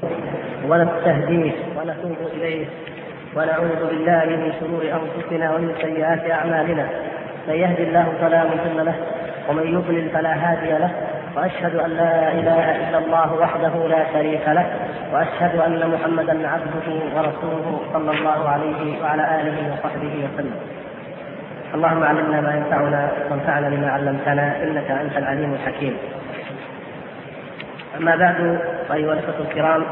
ونستهديه ونتوب إليه ونعوذ بالله من شرور أنفسنا ومن سيئات أعمالنا. من يهد الله فلا مضل له ومن يضلل فلا هادي له، وأشهد أن لا إله إلا الله وحده لا شريك له، وأشهد أن محمدا عبده ورسوله صلى الله عليه وعلى آله وصحبه وسلم. اللهم علمنا ما ينفعنا وانفعنا بما علمتنا إنك أنت العليم الحكيم. أما بعد أيها الأخوة الكرام،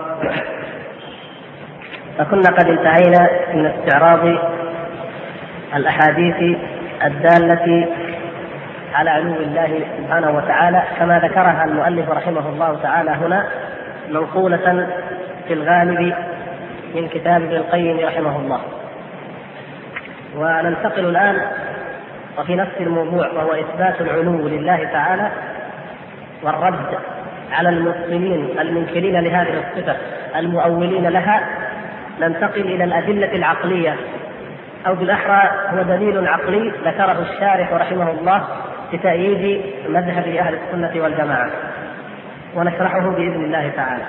فكنا قد انتهينا من استعراض الأحاديث الدالة على علو الله سبحانه وتعالى كما ذكرها المؤلف رحمه الله تعالى هنا، منقولة في الغالب من كتاب ابن القيم رحمه الله. وننتقل الآن وفي نفس الموضوع، وهو إثبات العلو لله تعالى والرد على المبطلين المنكرين لهذه الصفة المؤولين لها. ننتقل إلى الأدلة العقلية، أو بالأحرى هو دليل عقلي ذكره الشارح رحمه الله بتأييد مذهب أهل السنة والجماعة، ونشرحه بإذن الله تعالى.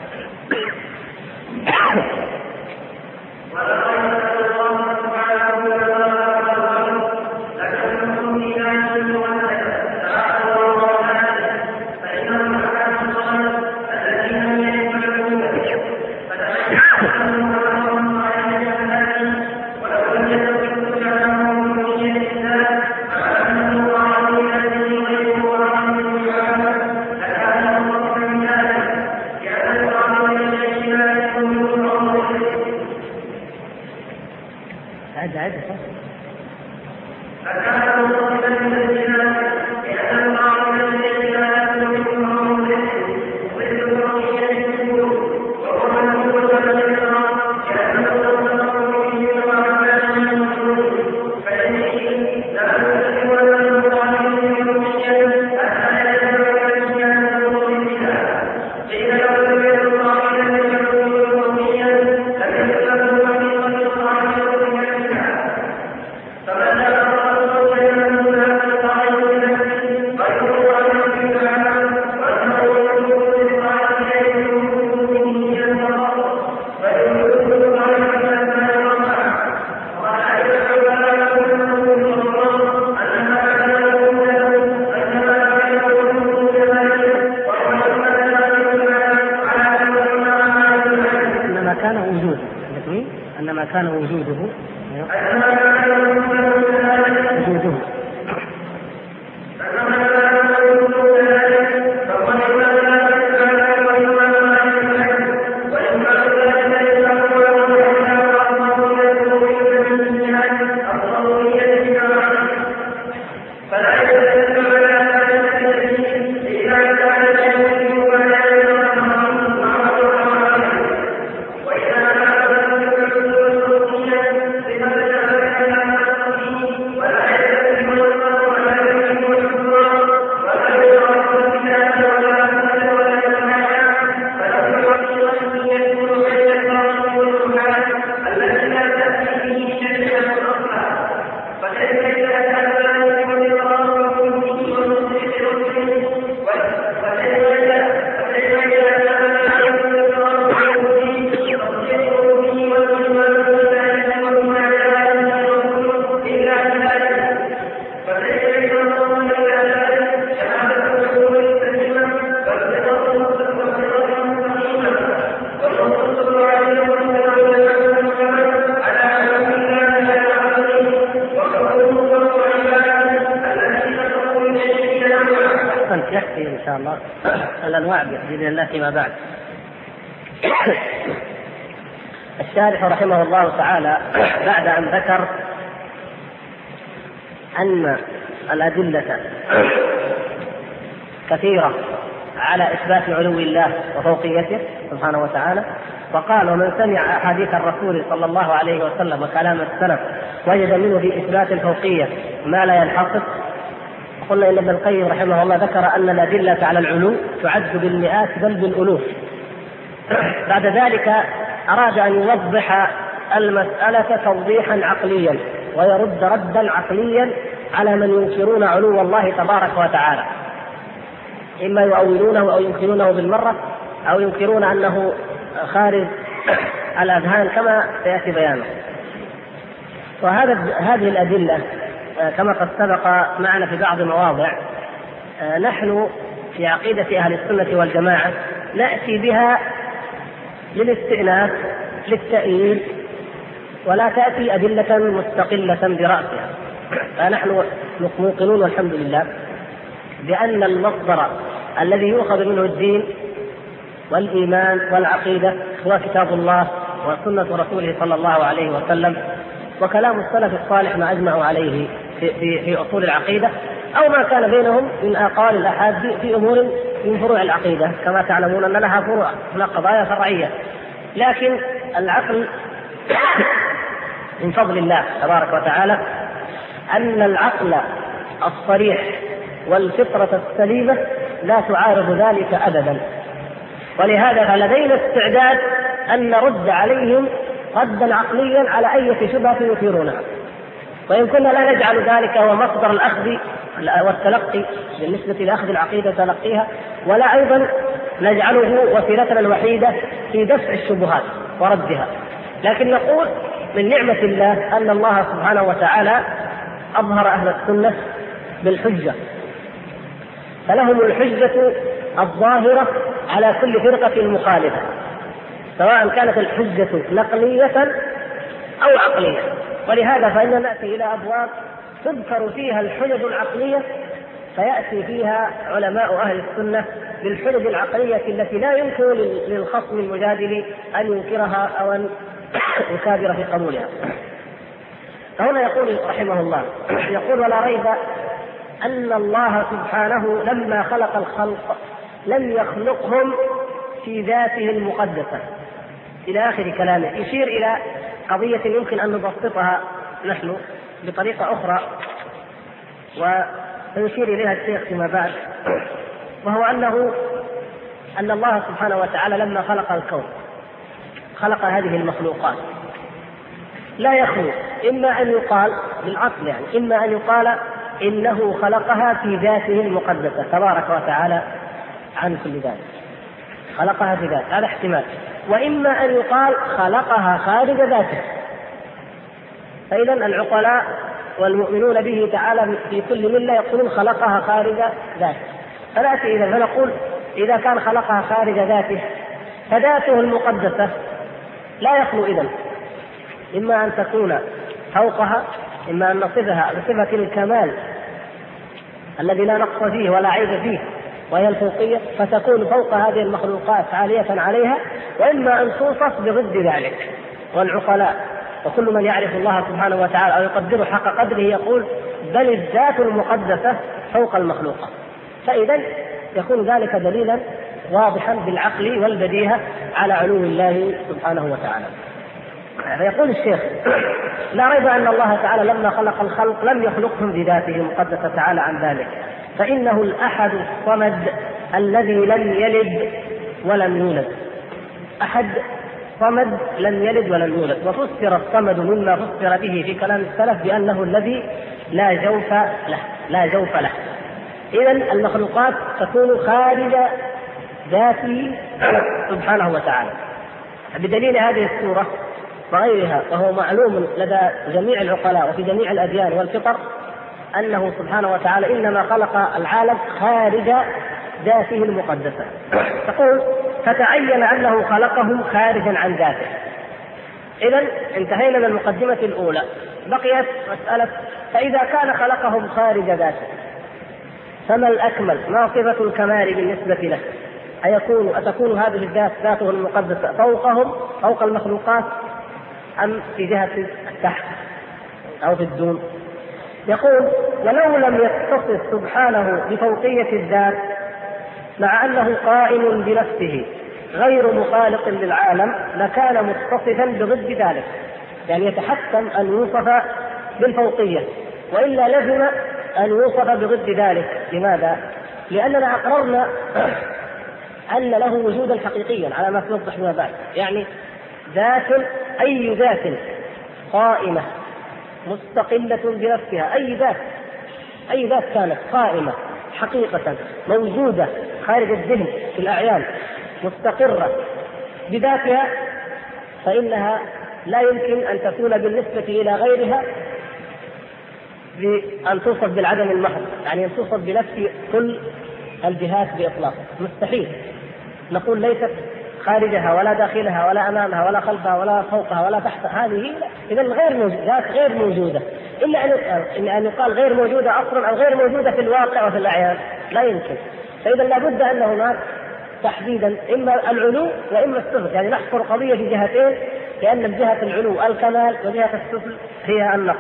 يكفي إن شاء الله الأنواع بإذن الله فيما بعد. الشارح رحمه الله تعالى بعد أن ذكر أن الأدلة كثيرة على إثبات علو الله وفوقيته سبحانه وتعالى، وقال: ومن سمع أحاديث الرسول صلى الله عليه وسلم وكلام السلف وجد منه في إثبات الفوقية ما لا ينحصر. قلنا إن ابن القيم رحمه الله ذكر أن الأدلة على العلو تعد بالمئات بل بالألوف. بعد ذلك أراد أن يوضح المسألة توضيحا عقليا ويرد ردا عقليا على من ينكرون علو الله تبارك وتعالى، إما يؤولونه أو ينكرونه بالمرة، أو ينكرون أنه خارج الأذهان كما سيأتي بيانه. هذه الأدلة كما قد سبق معنا في بعض المواضع نحن في عقيدة أهل السنة والجماعة نأتي بها للاستئناس للتأييد، ولا تأتي أدلة مستقلة برأسها. فنحن موقنون والحمد لله بأن المصدر الذي يؤخذ منه الدين والإيمان والعقيدة هو كتاب الله وسنة رسوله صلى الله عليه وسلم وكلام السلف الصالح ما أجمعوا عليه في أصول العقيدة، أو ما كان بينهم من أقوال الأحاد في أمور من فروع العقيدة. كما تعلمون أن لها فروع، هناك قضايا فرعية، لكن العقل من فضل الله تبارك وتعالى أن العقل الصريح والفطرة السليمة لا تعارض ذلك أبدا، ولهذا فلدينا استعداد أن نرد عليهم ردا عقليا على أي شبهة يثيرونها، وإن كنا لا نجعل ذلك هو مصدر الأخذ والتلقي بالنسبة لأخذ العقيدة تلقيها، ولا أيضا نجعله وسيلتنا الوحيدة في دفع الشبهات وردها، لكن نقول من نعمة الله أن الله سبحانه وتعالى أظهر أهل السنة بالحجة، فلهم الحجة الظاهرة على كل فرقة مخالفة، سواء كانت الحجة نقلية أو عقلية. ولهذا فإننا نأتي إلى أبواب تذكر فيها الحجج العقلية، فيأتي فيها علماء أهل السنة بالحجج العقلية التي لا يمكن للخصم المجادل أن ينكرها أو أن يكابر في قبولها. فهنا يقول رحمه الله، يقول: ولا ريب أن الله سبحانه لما خلق الخلق لم يخلقهم في ذاته المقدسة، إلى آخر كلامه. يشير إلى قضية يمكن أن نبسطها نحن بطريقة أخرى ويشير إليها الشيخ فيما بعد، وهو أن الله سبحانه وتعالى لما خلق الكون خلق هذه المخلوقات لا يخلو، إما أن يقال بالعقل يعني إما أن يقال إنه خلقها في ذاته المقدسة تبارك وتعالى عن كل ذلك، خلقها في ذاته، هذا احتمال، وإما أن يقال خلقها خارج ذاته. فإذا العقلاء والمؤمنون به تعالى في كل ملة يقولون خلقها خارج ذاته. فنأتي إذا فنقول إذا كان خلقها خارج ذاته فذاته المقدسة لا يخلو إذن إما أن تكون فوقها، إما أن نصفها بصفة الكمال الذي لا نقص فيه ولا عيب فيه وهي الفوقية، فتكون فوق هذه المخلوقات عالية عليها، وإما أن توصف بضد ذلك. والعقلاء وكل من يعرف الله سبحانه وتعالى أو يقدره حق قدره يقول بل الذات المقدسة فوق المخلوقات. فإذا يكون ذلك دليلا واضحا بالعقل والبديهة على علو الله سبحانه وتعالى. فيقول الشيخ: لا ريب أن الله تعالى لما خلق الخلق لم يخلقهم بذاته المقدسة تعالى عن ذلك، فإنه الأحد الصمد الذي لم يلد ولم يولد. أحد صمد لم يلد ولم يولد، وفسر الصمد مما فسر به في كلام السلف بأنه الذي لا جوف له. إذن المخلوقات تكون خارج ذاته سبحانه وتعالى بدليل هذه السورة وغيرها، وهو معلوم لدى جميع العقلاء وفي جميع الأديان والفطر أنه سبحانه وتعالى إنما خلق العالم خارج ذاته المقدسة. تقول: فتعين أنه خلقهم خارجا عن ذاته. إذن انتهينا من المقدمة الأولى، بقيت مسألة: فإذا كان خلقهم خارج ذاته فما الأكمل؟ ما صفة الكمال بالنسبة له؟ أتكون هذه الذات ذاته المقدسة فوقهم فوق المخلوقات أم في جهة التحت أو في الدون؟ يقول: ولو لم يتصف سبحانه بفوقية الذات مع أنه قائم بنفسه غير مخالق للعالم لكان متصفا بضد ذلك، يعني يتحتم أن يوصف بالفوقية، وإلا لزم أن يوصف بضد ذلك. لماذا؟ لأننا أقررنا أن له وجودا حقيقيا على ما سيوضح فيما بعد، يعني ذات، أي ذات قائمة مستقلة بنفسها، أي ذات كانت قائمة حقيقة موجودة خارج الذهن في الأعيان مستقرة بذاتها فإنها لا يمكن أن تكون بالنسبة إلى غيرها بأن توصف بالعدم المحض، يعني أن توصف بنفس كل الجهات بإطلاق، مستحيل. نقول ليست خارجها ولا داخلها ولا أمامها ولا خلفها ولا فوقها ولا تحتها، هذه إذا غير موجودة، إلا أن يقال غير موجودة أصلا أو غير موجودة في الواقع وفي الأعيان، لا يمكن. فإذا لابد أن هناك تحديدا إما العلو وإما السفل، يعني نحصر قضية في جهتين، لأن جهة العلو الكمال وجهة السفل هي النقص.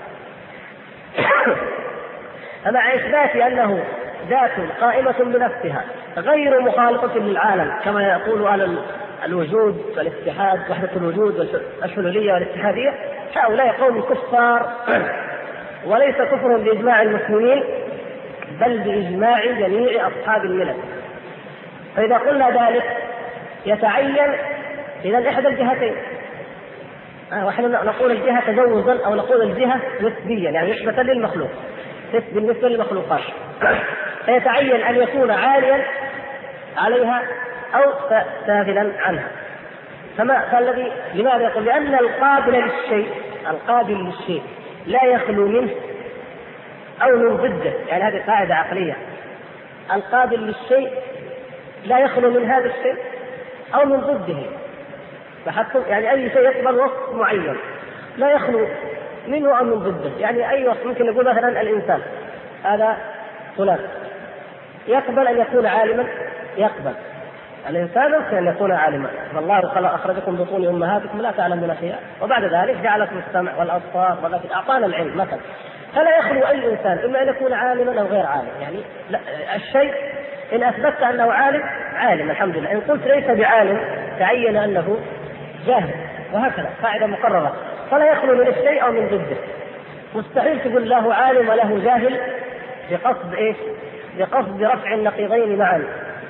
مع إثبات أنه ذات قائمة بنفسها غير مخالطة للعالم كما يقول أهل الوجود والاتحاد، وحدة الوجود والحلولية والاتحادية، هؤلاء قوم كفار، وليس كفر بإجماع المسلمين بل بإجماع جميع أصحاب الملل. فإذا قلنا ذلك يتعين إذا إحدى الجهتين، ونحن نقول الجهة تجوزا أو نقول الجهة نسبيا، يعني نسبة للمخلوق، بالنسبة للمخلوقات، فيتعين أن يكون عاليا عليها أو سافلا عنها. فالذي لماذا يقول؟ لأن القابل للشيء لا يخلو منه أو من ضده، يعني هذه قاعدة عقلية، القابل للشيء لا يخلو من هذا الشيء أو من ضده، يعني أي شيء يقبل وصف معين لا يخلو منه أو من ضده. يعني أي وصف، ممكن نقول مثلا الإنسان هذا فلان يقبل أن يكون عالما، يقبل الإنسان يمكن أن يكون عالما، والله أخرجكم بطون أمهاتكم لا تعلمون شيئا وبعد ذلك جعلكم السمع والأبصار والأفئدة، أعطانا العلم مثلا. فلا يخلو أي إنسان إما أن يكون عالما أو غير عالم، يعني الشيء إن أثبتت أنه عالم الحمد لله، إن قلت ليس بعالم تعين أنه جاهل، وهكذا قاعدة مقررة. فلا يخلو من الشيء أو من ضده. مستحيل تقول له عالم وله جاهل بقصد إيش؟ بقصد رفع النقيضين معا.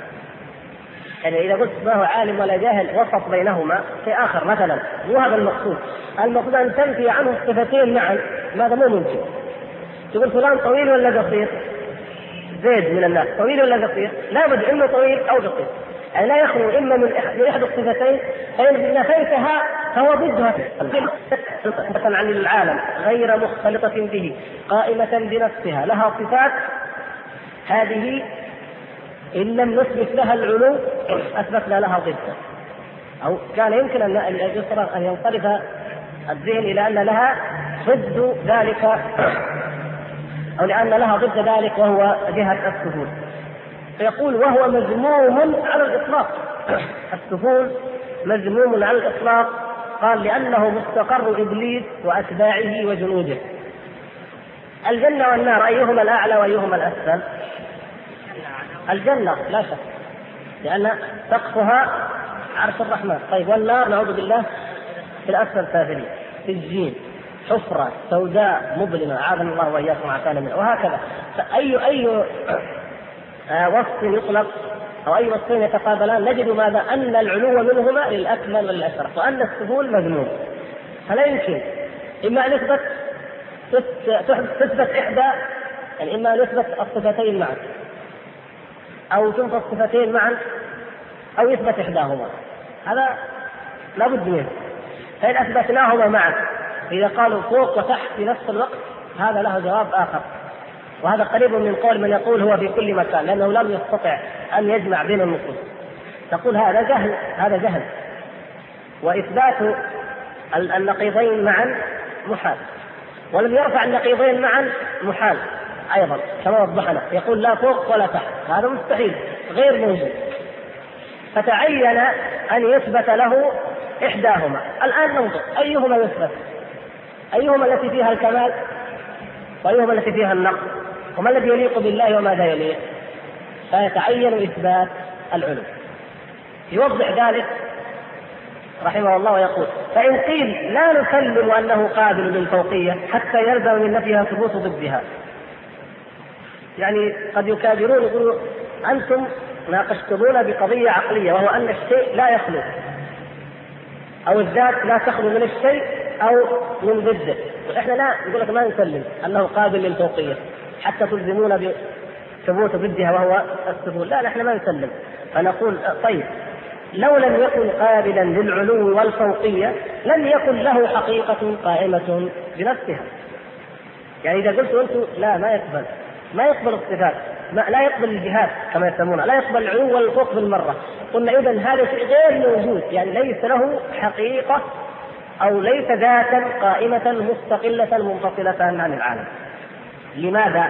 يعني إذا قلت ما هو عالم ولا جاهل وسط بينهما في آخر مثلا، مو هذا المقصود. المقصود أن تنفي عنه الصفتين معا، ماذا مو ممكن. تقول فلان طويل ولا قصير؟ زيد من الناس طويل ولا قصير؟ لا بد إما طويل أو قصير، يعني لا يخلو إما من إحدى الصفتين، فإن نفيتها فهو ضدها. مثلا عن العالم غير مختلطة به قائمة بنفسها لها صفات، هذه إن لم نثبت لها العلو أثبتنا لها ضده، أو كان يمكن أن ينصرف الذهن إلى أن لها ضد ذلك، أو لأن لها ضد ذلك وهو جهة السفول. فيقول وهو مذموم على الإطلاق. السفول مذموم على الإطلاق، قال لأنه مستقر إبليس وأتباعه وجنوده. الجنة والنار أيهما الأعلى وأيهما الأسفل؟ الجنة لا شك، لأن سقفها عرش الرحمن. طيب والنار نعوذ بالله في الأسفل سافلين، في الجين حفرة سوداء مظلمة، أعاذنا الله وإياكم وعافانا منها. وهكذا أي وصف يطلق أو أي وصفين يتقابلان نجد ماذا؟ أن العلو منهما للأكمل والأشرف، وأن السفول مذموم. فلا يمكن إما أن تثبت إحدى، يعني إما أن يثبت الصفتين معا أو تنفى الصفتين معا أو يثبت إحداهما، هذا لا بد منه. فإن أثبتناهما معا، إذا قالوا فوق وتحت في نفس الوقت، هذا له جواب آخر، وهذا قريب من قول من يقول هو في كل مكان، لأنه لم يستطع أن يجمع بين النصوص. تقول هذا جهل، وإثبات النقيضين معا محال، ولم يرفع النقيضين معا محال أيضا كما وضحنا. يقول لا فوق ولا تحت، هذا مستحيل غير موجود. فتعين أن يثبت له إحداهما. الآن ننظر أيهما يثبت، أيهما التي فيها الكمال وأيهما التي فيها النقص، وما الذي يليق بالله وماذا يليق. فيتعين إثبات العلو. يوضح ذلك رحمه الله ويقول فإن قيل لا نسلم أنه قابل للفوقية حتى يلزم من نفيها ثبوت ضدها، يعني قد يكابرون يقولوا أنتم ناقشتمونا بقضية عقلية، وهو أن الشيء لا يخلو، أو الذات لا تخلو من الشيء أو من ضده. إحنا لا نقول لك ما نسلم أنه قابل للفوقية حتى تلزمون بثبوت ضدها وهو السفول، لا نحن ما نسلم. فنقول طيب لو لم يكن قابلا للعلو والفوقية لم يكن له حقيقة قائمة بنفسها. يعني إذا قلت أنتم لا، ما يقبل الصفات، لا يقبل الجهات كما يسمونها، لا يقبل العلو والفوق بالمرة، قلنا إذن هذا شيء غير موجود، يعني ليس له حقيقة أو ليس ذاتا قائمة مستقلة منفصلة عن العالم. لماذا؟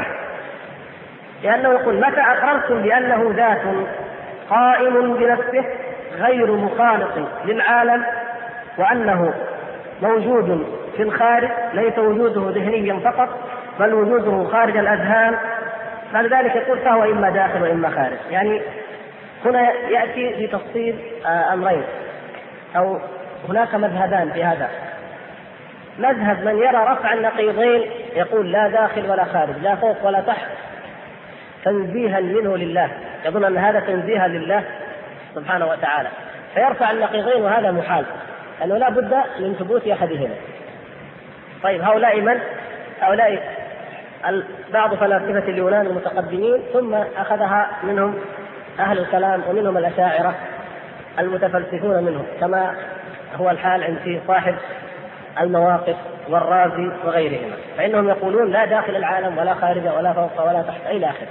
لأنه يقول متى أقررتم بأنه ذات قائم بنفسه غير مخالط للعالم وأنه موجود في الخارج، ليس وجوده ذهنيا فقط بل وجوده خارج الأذهان، فلذلك يقول فهو إما داخل وإما خارج. يعني هنا يأتي بتفصيل أمرين، أو هناك مذهبان في هذا. مذهب من يرى رفع النقيضين يقول لا داخل ولا خارج، لا فوق ولا تحت، تنزيها منه لله، يظن أن هذا تنزيها لله سبحانه وتعالى، فيرفع النقيضين، وهذا محال أنه لا بد من ثبوت أحدهما. طيب هؤلاء من؟ هؤلاء بعض فلاسفة اليونان المتقدمين، ثم أخذها منهم أهل الكلام ومنهم الأشاعرة المتفلسفون منهم، كما هو الحال عند صاحب المواقف والرازي وغيرهما، فإنهم يقولون لا داخل العالم ولا خارجه ولا فوق ولا تحت إلى آخره.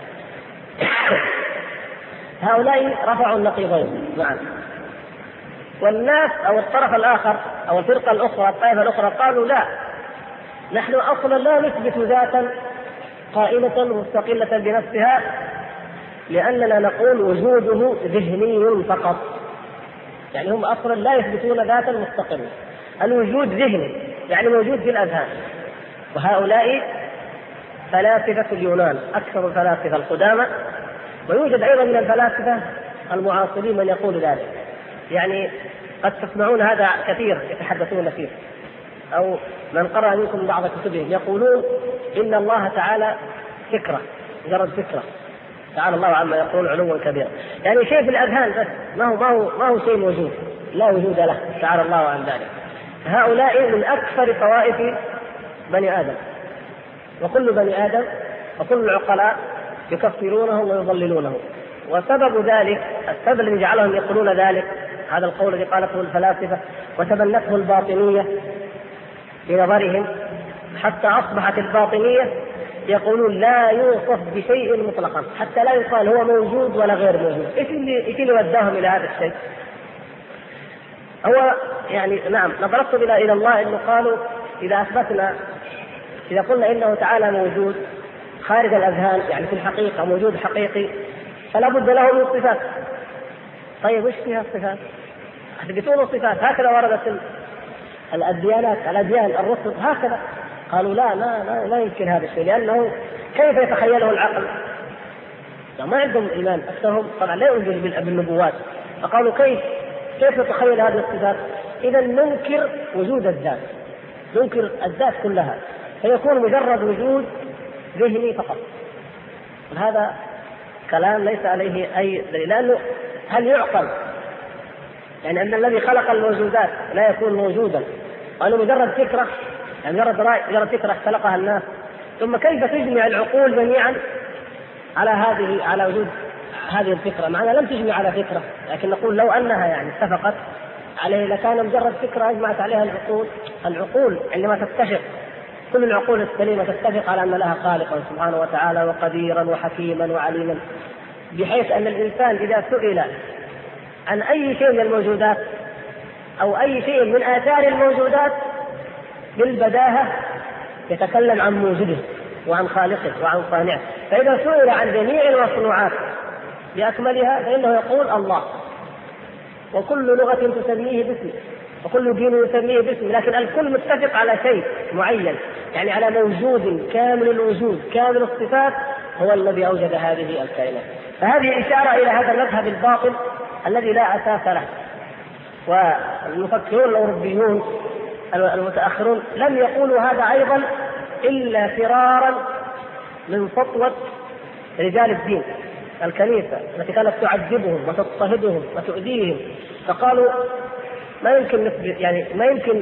هؤلاء رفعوا النقيضين معا. والناس أو الطرف الآخر أو الفرقة الأخرى الطائفة الأخرى قالوا لا، نحن أصلا لا نثبت ذاتا قائمة مستقلة بنفسها، لأننا نقول وجوده ذهني فقط. يعني هم أصلا لا يثبتون ذاتا مستقلة، الوجود ذهني يعني موجود في الأذهان. وهؤلاء فلاسفة اليونان أكثر الفلاسفة القدامى، ويوجد أيضا من الفلاسفة المعاصرين من يقول ذلك. يعني قد تسمعون هذا كثير يتحدثون فيه، أو من قرأ منكم بعض كتبهم يقولون إن الله تعالى فكرة، مجرد فكرة، تعالى الله عما يقول علوا كبيرا، يعني شيء في الأذهان بس، ما هو شيء موجود، لا وجود له، تعالى الله عن ذلك. هؤلاء من أكثر طوائف بني آدم، وكل بني آدم وكل العقلاء يكفرونه ويضللونه. وسبب ذلك، السبب الذي جعلهم يقولون ذلك، هذا القول الذي قالته الفلاسفة وتبنته الباطنية في نظرهم، حتى أصبحت الباطنية يقولون لا يوصف بشيء مطلقا، حتى لا يقال هو موجود ولا غير موجود. إيش اللي وداهم إلى هذا الشيء؟ هو يعني نعم نظرت إلى الله إنه قالوا إذا قلنا إنه تعالى موجود خارج الأذهان، يعني في الحقيقة موجود حقيقي، فلا بد له من صفات. طيب وش فيها الصفات؟ أثبتون الصفات، هكذا وردت الأديان الرسل هكذا. قالوا لا يمكن هذا الشيء، لأنه كيف يتخيله العقل؟ ما عندهم إيمان، أكثرهم طبعا لا يؤمنون بالنبوات، فقالوا كيف يتخيل هذه الصفات؟ إذا ننكر وجود الذات، ننكر الذات كلها، فيكون مجرد وجود ذهني فقط. هذا كلام ليس عليه أي دليل، لأنه هل يعقل يعني أن الذي خلق الموجودات لا يكون موجودا، وأنه مجرد فكرة، يعني مجرد فكرة خلقها الناس؟ ثم كيف تجمع العقول جميعا على وجود هذه الفكرة؟ معنا لم تجمع على فكرة، لكن نقول لو أنها يعني اتفقت عليه لكان مجرد فكرة أجمعت عليها العقول عندما تتفق، كل العقول السليمة تتفق على أن لها خالقا سبحانه وتعالى وقديرا وحكيما وعليما، بحيث أن الإنسان إذا سئل عن أي شيء من الموجودات أو أي شيء من آثار الموجودات بالبداهة يتكلم عن موجوده وعن خالقه وعن صانعه. فإذا سئل عن جميع المصنوعات بأكملها فإنه يقول الله، وكل لغة تسميه باسم وكل دين يسميه باسم، لكن الكل متفق على شيء معين، يعني على موجود كامل الوجود كامل الصفات هو الذي أوجد هذه الكائنات. فهذه إشارة إلى هذا المذهب الباطل الذي لا أساس له. والمفكرون الأوروبيون المتأخرون لم يقولوا هذا أيضا إلا فرارا من سطوة رجال الدين، الكنيسة التي كانت تعذبهم وتضطهدهم وتؤذيهم، فقالوا ما يمكن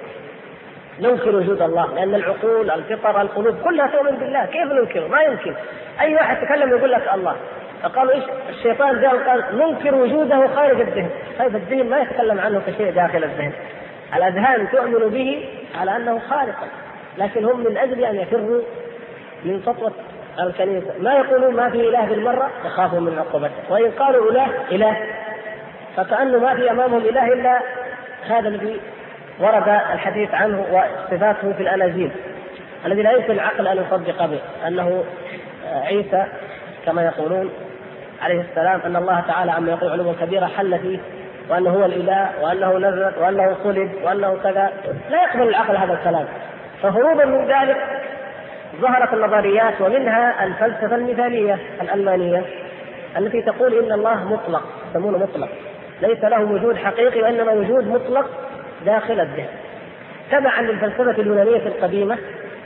ننكر وجود الله، لأن العقول الفطر القلوب كلها تؤمن بالله، كيف ننكره؟ ما يمكن. أي واحد تكلم يقول لك الله. فقالوا إيش؟ الشيطان جاء وقال ننكر وجوده خارج الذهن، طيب الذهن ما يتكلم عنه كشيء داخل الذهن، الأذهان تؤمن به على أنه خالق، لكن هم من أجل أن يفروا من سطوة الكنيسة ما يقولون ما في إله بالمرة، يخافوا من عقوبته، وإن قالوا إله فكأنه ما في أمامهم إله إلا هذا الذي ورد الحديث عنه وصفاته في الأناجيل الذي لا يمكن العقل أن يصدق به، أنه عيسى كما يقولون عليه السلام أن الله تعالى عما يقول علوا كبيرا حل فيه، وأنه هو الإله، وأنه نزل، وأنه صلب، وأنه كذا. لا يقبل العقل هذا الكلام. فهروبا من ذلك ظهرت النظريات، ومنها الفلسفة المثالية الألمانية التي تقول إن الله مطلق، يسمونه مطلق، ليس له وجود حقيقي وإنما وجود مطلق داخل الذهن، تبعا للفلسفة اليونانية القديمة.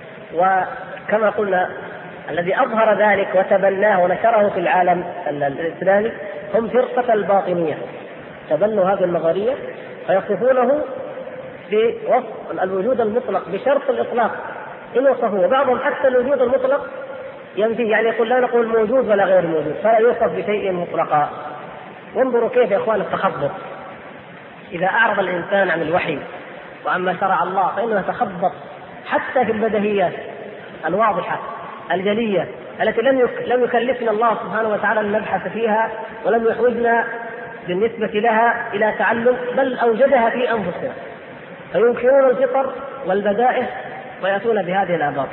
وكما قلنا الذي أظهر ذلك وتبناه ونشره في العالم الإسلامي هم فرقة الباطنية، تبنوا هذه النظرية فيصفونه بوصف الوجود المطلق بشرط الإطلاق إن وصفوه. بعضهم حتى الوجود المطلق ينفي، يعني يقول لا نقول موجود ولا غير موجود، فلا يوصف بشيء مطلقا. وانظروا كيف يا إخوان التخبط، إذا أعرض الإنسان عن الوحي وعما شرع الله فإنه يتخبط حتى في البديهيات الواضحة الجلية التي لم يكلفنا الله سبحانه وتعالى أن نبحث فيها، ولم يحوجنا بالنسبة لها إلى تعلم، بل أوجدها في أنفسنا، فينكرون الفطر والبدائع ويأتون بهذه الأباطيل.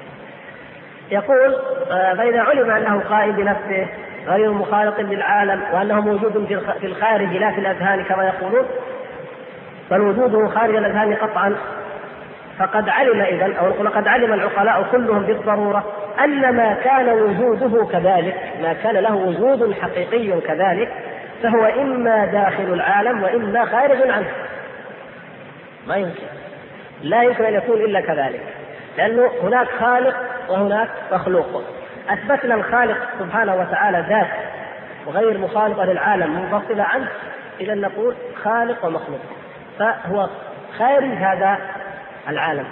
يقول فإذا علم أنه قائم بنفسه غير مخالط للعالم وأنه موجود في الخارج لا في الأذهان كما يقولون، بل وجوده خارج الأذهان قطعا، فقد علم إذن أو لقد علم العقلاء كلهم بالضرورة أن ما كان وجوده كذلك، ما كان له وجود حقيقي كذلك، فهو إما داخل العالم وإما خارج عنه. ما يمكن، لا يمكن أن يكون إلا كذلك، لأنه هناك خالق وهناك مخلوق. أثبتنا الخالق سبحانه وتعالى ذات وغير مخالطة للعالم منفصلة عنه، إذا نقول خالق ومخلوق، فهو خارج هذا العالم.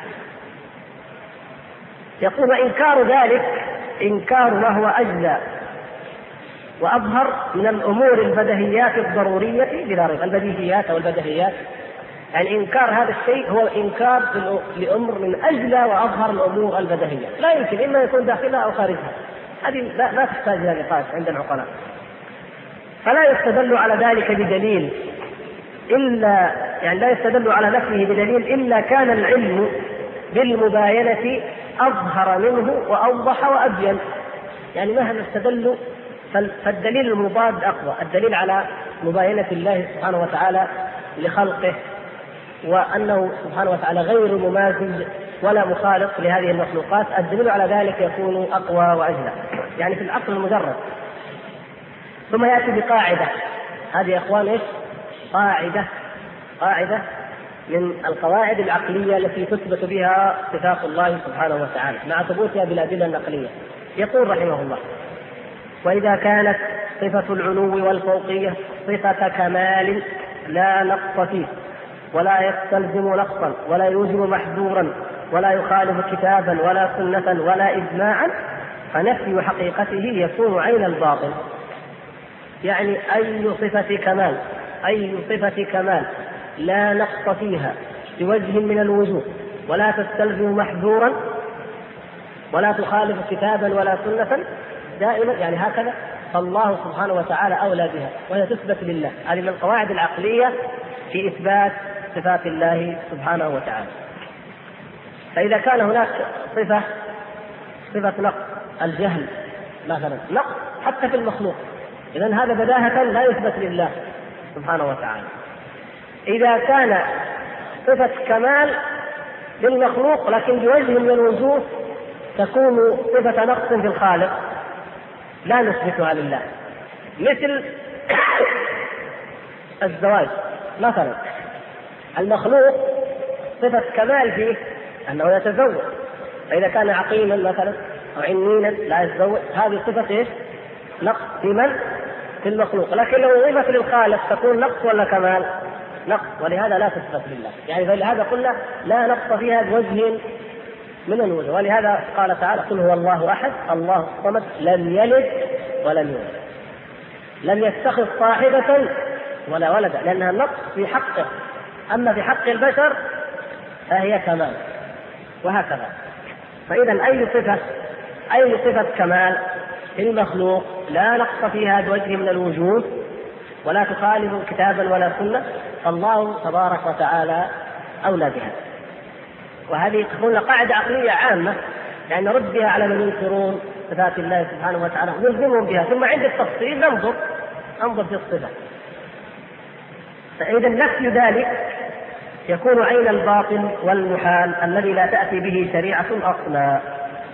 يقول إنكار ذلك إنكار ما هو أجزى وأظهر من الأمور البديهيات الضرورية بلا ريب. البديهيات أو البديهيات يعني إنكار هذا الشيء هو إنكار لأمر من أجزى وأظهر الأمور البديهية، لا يمكن إما يكون داخلها أو خارجها، هذه لا تحتاج إلى نقاش عند العقلاء. فلا يستدل على ذلك بدليل إلا، يعني لا يستدل على نفيه بدليل إلا كان العلم بالمباينة أظهر منه وأوضح وأبين. يعني مهما استدلوا فالدليل المضاد أقوى، الدليل على مباينة الله سبحانه وتعالى لخلقه وأنه سبحانه وتعالى غير مماثل ولا مخالط لهذه المخلوقات، الدليل على ذلك يكون أقوى وأجلى، يعني في العقل المجرد. ثم يأتي بقاعدة، هذه يا إخوان إيش؟ قاعدة من القواعد العقلية التي تثبت بها صفات الله سبحانه وتعالى مع ثبوتها بالأدلة النقلية. يقول رحمه الله: وإذا كانت صفة العلو والفوقية صفة كمال لا نقص فيه ولا يستلزم نقصا ولا يوجب محذورا ولا يخالف كتابا ولا سنة ولا إجماعا، فنفي حقيقته يكون عين الباطل. يعني أي صفة كمال لا نقص فيها بوجه من الوجوه ولا تستلزم محذورا ولا تخالف كتابا ولا سنة دائما، يعني هكذا، فالله سبحانه وتعالى أولى بها وهي تثبت لله. هذه من القواعد العقلية في إثبات صفات الله سبحانه وتعالى. فإذا كان هناك صفة نقص، الجهل مثلا نقص حتى في المخلوق، إذن هذا بداهة لا يثبت لله سبحانه وتعالى. إذا كان صفة كمال للمخلوق لكن بوجه من الوجوه تكون صفة نقص في الخالق لا نثبتها لله، مثل الزواج مثلا. المخلوق صفة كمال فيه أنه يتزوج، فإذا كان عقيما مثلا أو عنينا لا يتزوج، هذه صفة إيش؟ نقص في من؟ في المخلوق. لكن لو وظفت للخالق تكون نقص ولا كمال؟ نقص، ولهذا لا تثبت لله. يعني فلهذا قلنا لا نقص فيها بوجه من الوجوه. ولهذا قال تعالى: قل هو الله أحد الله الصمد لم يلد ولم يولد لم يتخذ صاحبة ولا ولد، لأنها نقص في حقه، أما في حق البشر فهي كمال، وهكذا. فإذا أي صفة كمال في المخلوق لا نقص فيها بوجه من الوجوه ولا تخالف كتابا ولا سنة، فالله تبارك وتعالى أولى بها. وهذه تكون قاعدة عقلية عامة، يعني نرد بها على من ينكرون صفات الله سبحانه وتعالى نلزمهم بها، ثم عند التفصيل ننظر في الصفة. فإذا نفي ذلك يكون عين الباطل والمحال الذي لا تأتي به شريعة أصلا.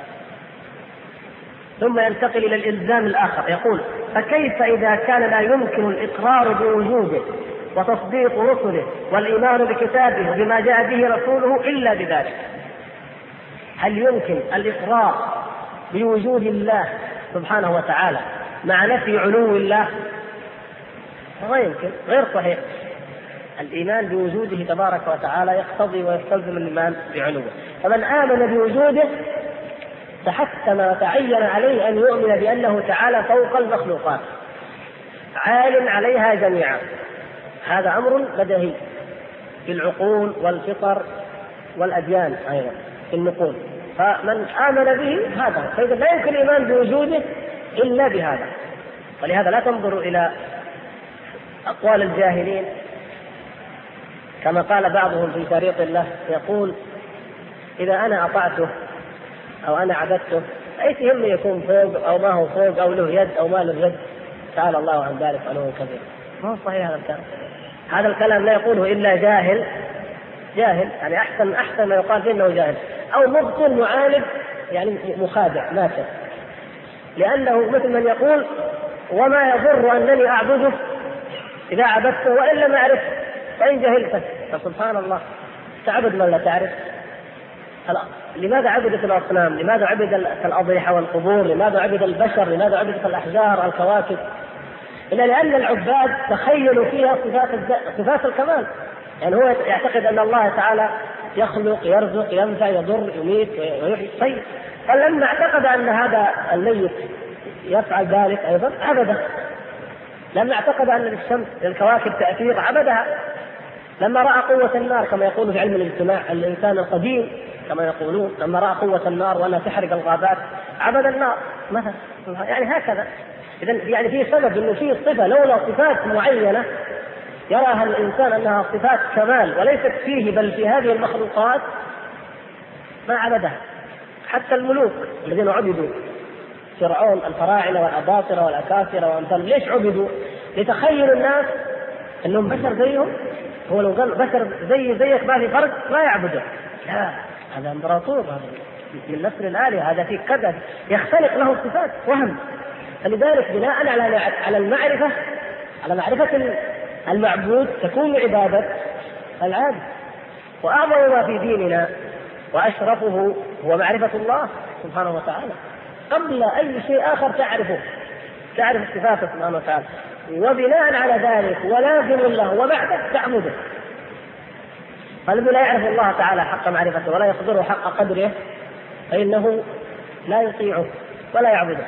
ثم ينتقل إلى الإلزام الآخر، يقول: فكيف إذا كان لا يمكن الإقرار بوجوده وتصديق رسله والإيمان بكتابه وبما جاء به رسوله إلا بذلك؟ هل يمكن الإقرار بوجود الله سبحانه وتعالى مع نفي علو الله؟ ما يمكن، غير صحيح. الإيمان بوجوده تبارك وتعالى يقتضي ويستلزم الإيمان بعلوه، فمن آمن بوجوده تحتم وتعين عليه أن يؤمن بأنه تعالى فوق المخلوقات عال عليها جميعا. هذا أمر بديهي في العقول والفطر والأديان أيضا في النقول، فمن آمن به هذا، فإذا لا يمكن الإيمان بوجوده إلا بهذا. ولهذا لا تنظروا إلى أقوال الجاهلين كما قال بعضهم في شريط الله، يقول: إذا أنا أطعته أو أنا عبدته ليس يهمني يكون فوق أو ما هو فوق أو له يد أو ما له يد، تعالى الله عن ذلك علوا كبير. ما هو صحيح هذا الكلام. هذا الكلام لا يقوله إلا جاهل، يعني أحسن ما يقال فيه إنه جاهل، أو مبطل معاند، يعني مخادع ماكر، لأنه مثل من يقول: وما يضر أنني أعبده إذا عبدته وإن لم أعرفه فإن جهلته. فسبحان الله، تعبد من لا تعرف. لماذا عبدت الأصنام؟ لماذا عبد الأضرحة والقبور؟ لماذا عبد البشر؟ لماذا عبدت الأحجار الكواكب؟ إلا لأن العباد تخيلوا فيها صفات الكمال. يعني هو يعتقد أن الله تعالى يخلق يرزق ينفع يضر يميت ويحيي. طيب، فلما اعتقد أن هذا الميت يفعل ذلك أيضا عبده. لما اعتقد أن للشمس للكواكب تأثير عبدها. لما رأى قوة النار كما يقول في علم الاجتماع الإنسان القديم كما يقولون، لما رأى قوة النار وأنها تحرق الغابات عبد النار مثلا. يعني هكذا. إذن يعني في سبب إنه في صفة، لولا صفات معينة يراها الإنسان أنها صفات كمال وليست فيه بل في هذه المخلوقات ما عبدها. حتى الملوك الذين عبدوا، فرعون، الفراعنة والأباطرة والأكاثرة وأمثال، ليش عبدوا؟ لتخيل الناس أنهم بشر زيهم. هو لو قال بشر زيك ما في فرق ما يعبده. لا، هذا امبراطور، هذا من نسل الآلهة، هذا في كذا، يختلق له صفات وهم. فلذلك بناء على المعرفة، على معرفة المعبود تكون عبادة العابد. وأعظم ما في ديننا وأشرفه هو معرفة الله سبحانه وتعالى. قبل أي شيء آخر تعرف صفاته سبحانه وتعالى، وبناء على ذلك ولازم الله وبعده تعبده. فالذي لا يعرف الله تعالى حق معرفته ولا يقدره حق قدره فإنه لا يطيعه ولا يعبده.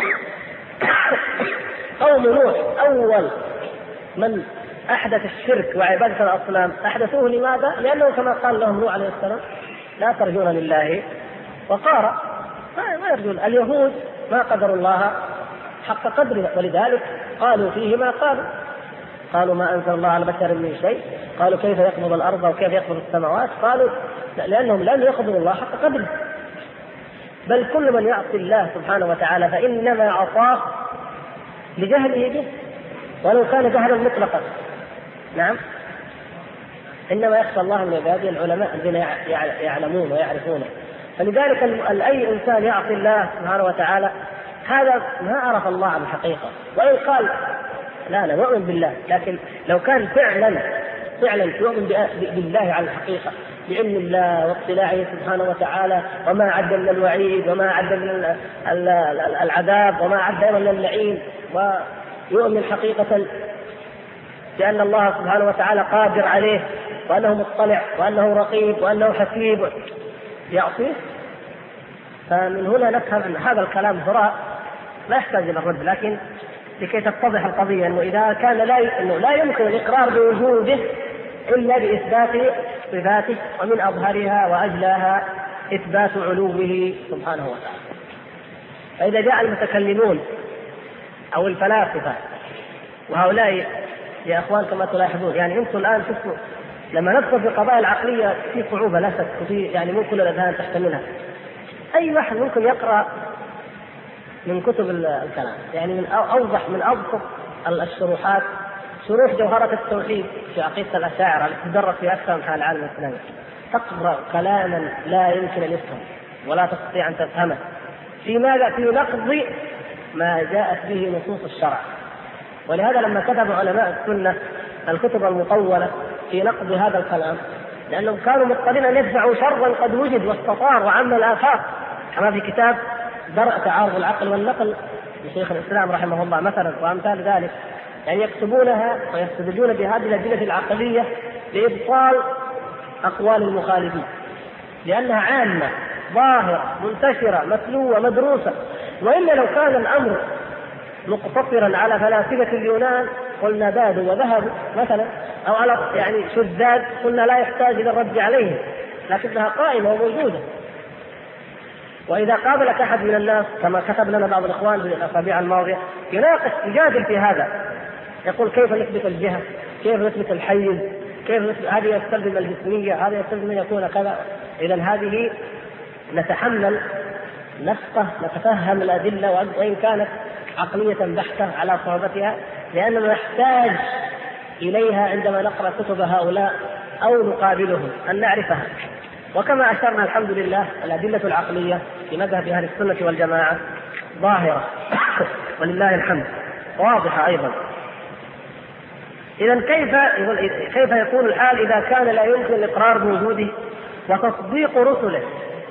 قوم نوح أول من أحدث الشرك وعبادة الأصنام أحدثوه لماذا؟ لأنه كما قال لهم نوح عليه السلام: لا ترجون لله وقارا. ما يرجون. اليهود ما قدروا الله حق قدره، ولذلك قالوا فيه ما قالوا ما أنزل الله على بشر من شيء. قالوا كيف يقبض الأرض وكيف يقبض السماوات؟ قالوا لأنهم لم يقدروا الله حق قدره. بل كل من يعصي الله سبحانه وتعالى فإنما عصاه لجهله به، ولو كان جهلا مطلقا. نعم، إنما يخشى الله من عباده العلماء الذين يعلمون ويعرفونه. فلذلك أي إنسان يعصي الله سبحانه وتعالى هذا ما عرف الله على الحقيقة. وإن قال لا نؤمن بالله، لكن لو كان فعلا يؤمن بالله على الحقيقة، بعلم الله واطلاعه سبحانه وتعالى، وما عد من الوعيد وما عد من العذاب وما عد من اللعين، ويؤمن حقيقة بأن الله سبحانه وتعالى قادر عليه وأنه مطلع وأنه رقيب وأنه حسيب، يعصيه. فمن هنا نفهم أن هذا الكلام هراء لا يحتاج إلى الرد. لكن لكي تتضح القضية أنه إذا كان لا يمكن الإقرار بوجوده إلا بإثبات صفاته، ومن أظهرها وأجلاها إثبات علوه سبحانه وتعالى. فإذا جاء المتكلمون أو الفلاسفة، وهؤلاء يا أخوان كما تلاحظون يعني أنتم الآن شفتوا لما ندخل في القضايا العقلية في صعوبة لا شك، وفي يعني مو كل الأذهان تحتملها. أي واحد ممكن يقرأ من كتب الكلام، يعني من أوضح من أبسط الشروحات، شروح جوهرة التوحيد في عقيدة الأشاعرة التي تدرس في أكثر من حال العالم الإسلامي، تقرأ كلاما لا يمكن أن يفهم ولا تستطيع أن تفهمه في ماذا؟ في نقض ما جاءت به نصوص الشرع. ولهذا لما كتب علماء السنة الكتب المطولة في نقض هذا الكلام، لأنهم كانوا مضطرين أن يدفعوا شرا قد وجد واستطار وعم الآفاق، كما في كتاب درء تعارض العقل والنقل لشيخ الإسلام رحمه الله مثلا وأمثال ذلك، يعني يكتبونها ويستدلون بهذه الأدلة العقلية لإبطال أقوال المخالفين، لأنها عامة ظاهرة منتشرة متلوة مدروسة. وإلا لو كان الأمر مقتصرا على فلاسفة اليونان قلنا بادوا وذهبوا مثلا، أو على يعني شذاذ قلنا لا يحتاج إلى الرد عليهم، لكنها قائمة وموجودة. وإذا قابلك أحد من الناس كما كتب لنا بعض الإخوان في الأسابيع الماضية يناقش يجادل في هذا، يقول كيف نثبت الجهة، كيف نثبت الحيز، كيف نثبت هذه يستلزم الجسمية، هذا يستلزم أن يكون كذا. إذا هذه نتحمل نفقه نتفهم الأدلة وإن كانت عقلية بحتة على صعوبتها، لأننا نحتاج إليها عندما نقرأ كتب هؤلاء أو نقابلهم أن نعرفها. وكما أشرنا الحمد لله الأدلة العقلية في مذهب أهل السنة والجماعة ظاهرة ولله الحمد، واضحة أيضا. إذن كيف يكون الحال إذا كان لا يمكن الإقرار بوجوده وتصديق رسله؟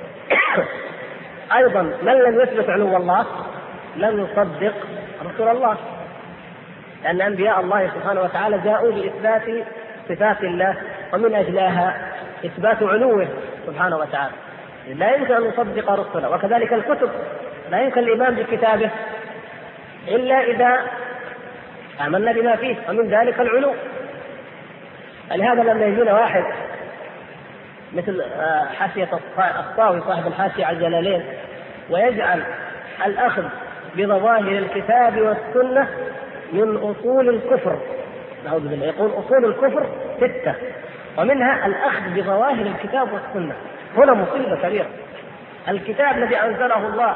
أيضا من لم يثبت علو الله لم يصدق رسول الله، لأن أنبياء الله سبحانه وتعالى جاءوا بإثبات صفات الله ومن أجلها إثبات علوه سبحانه وتعالى. لا يمكن أن نصدق رسله، وكذلك الكتب لا يمكن الإيمان بكتابه إلا إذا آمنا بما فيه، ومن ذلك العلو. لهذا لما يجينا واحد مثل حاشية الطاوي صاحب الحاشية على الجلالين ويجعل الأخذ بظواهر الكتاب والسنة من أصول الكفر، نعوذ بالله، يقول أصول الكفر 6 ومنها الأخذ بظواهر الكتاب والسنة. هنا مصيبة كبيرة. الكتاب الذي أنزله الله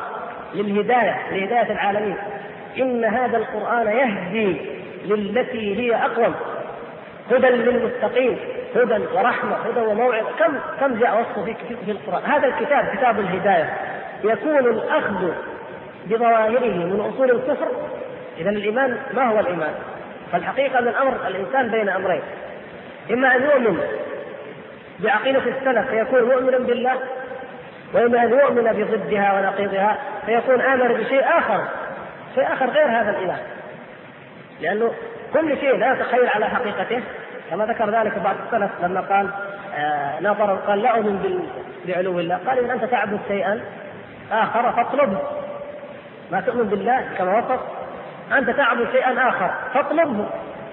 لهداية العالمين، إن هذا القرآن يهدي للتي هي أقوم، هدى للمتقين، هدى ورحمة، هدى وموعظة. كم جاء وصفه في القرآن. هذا الكتاب كتاب الهداية يكون الأخذ بظواهره من أصول الكفر. إذا الإيمان ما هو الإيمان؟ فالحقيقة من الأمر الإنسان بين أمرين، إما أن يؤمن بعقيدة السلف فيكون مؤمنا بالله، وإما أن يؤمن بضدها ونقيضها فيكون آمن بشيء آخر غير هذا الإله، لأنه كل شيء لا يتخيل على حقيقته، كما ذكر ذلك بعض السلف لما قال قال لا أؤمن بعلو الله، قال إن أنت تعبد شيئا آخر فاطلبه، ما تؤمن بالله كما وصف، أنت تعبد شيئا آخر فاطلبه.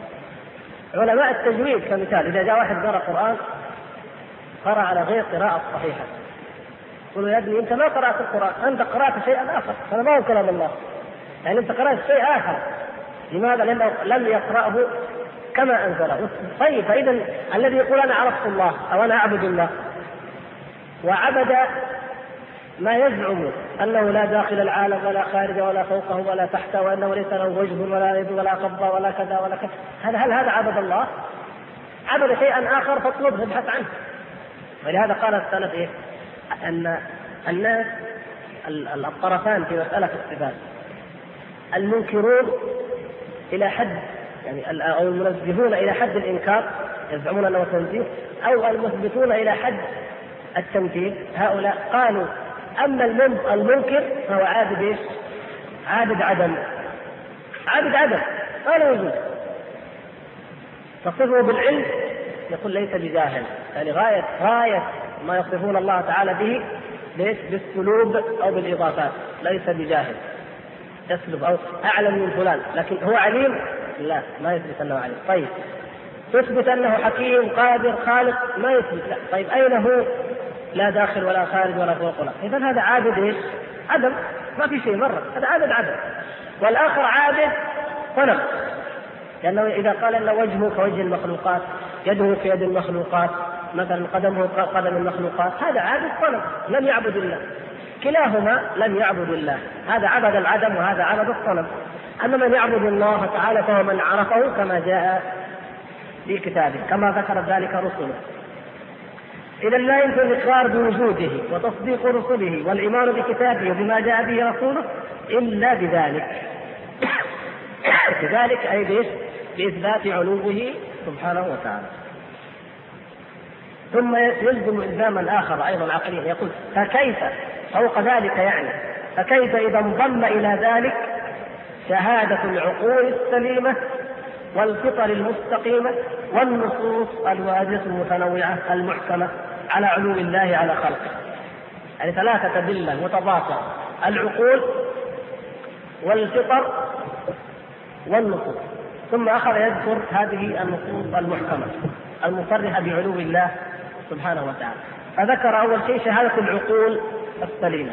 علماء التجويد كمثال، إذا جاء واحد قرأ قرآن قرأ على غير قراءة صحيحة، يقول يا ابني أنت ما قرأت القرآن، أنت قرأت شيئا آخر، هذا ما هو كلام الله، يعني أنت قرأت شيء آخر. لماذا؟ لأنه لم يقرأه كما أنزله. طيب، فإذا الذي يقول أنا عرفت الله أو أنا أعبد الله وعبد ما يزعم أنه لا داخل العالم ولا خارج ولا فوقه ولا تحته، وأنه ليس له وجه ولا يد ولا قبضة ولا كذا ولا كذا، هل هذا عبد الله؟ عبد شيئا آخر فاطلبه ابحث عنه. ولهذا قال السلف أن الناس الطرفان في مسألة الصفات، المنكرون إلى حد يعني أو المنزهون إلى حد الإنكار يزعمون أنه تنزيه، أو المثبتون إلى حد التمثيل. هؤلاء قالوا أما المنكر فهو عابد إيش؟ عابد عدم لا وجود. تصفه بالعلم يقول ليس بجاهل، يعني غاية ما يصفون الله تعالى به بالسلوب أو بالإضافات، ليس بجاهل. يسلب أو أعلم من فلان، لكن هو عليم؟ لا، ما يثبت أنه عليم. طيب تثبت أنه حكيم قادر خالق؟ ما يثبت. لا. طيب أين هو؟ لا داخل ولا خارج ولا فوق ولا. إذن هذا عابد إيش؟ عدم، ما في شيء مرة، هذا عابد عدم. والآخر عابد صنم، لأنه إذا قال أن وجهه كوجه المخلوقات، يده كيد المخلوقات، مثلا قدمه قدم المخلوقات، هذا عابد صنم لم يعبد الله. كلاهما لم يعبد الله، هذا عبد العدم وهذا عبد الصنم. أما من يعبد الله تعالى فهو من عرفه كما جاء في كتابه كما ذكر ذلك رسله. إذا لا يمكن الإقرار بوجوده وتصديق رسله والإيمان بكتابه وبما جاء به رسوله إلا بذلك. كذلك أي بإثبات علوه سبحانه وتعالى. ثم يلزم إلزاما آخر أيضا عقليا، يقول فكيف فوق ذلك، يعني فكيف إذا انضم إلى ذلك شهادة العقول السليمة والفطر المستقيمة والنصوص الواردة المتنوعة المحكمة على علو الله على خلقه. يعني ثلاثة أدلة متضافرة: العقول والفطر والنصوص. ثم أخذ يذكر هذه النصوص المحكمة المصرحة بعلو الله سبحانه وتعالى. فذكر أول شيء شهادة العقول السليمة.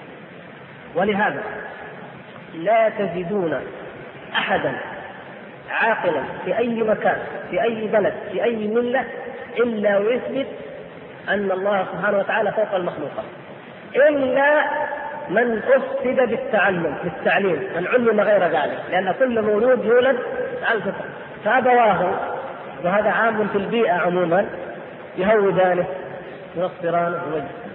ولهذا لا تجدون أحدا عاقلا في أي مكان في أي بلد في أي ملة إلا ويثبت أن الله سبحانه وتعالى فوق المخلوقات، إلا من أفسد بالتعليم من علم غير ذلك، لأن كل مولود يولد على الفطرة، فأبواه، وهذا عام في البيئة عموما، يهودانه ينصرانه ويمجسانه.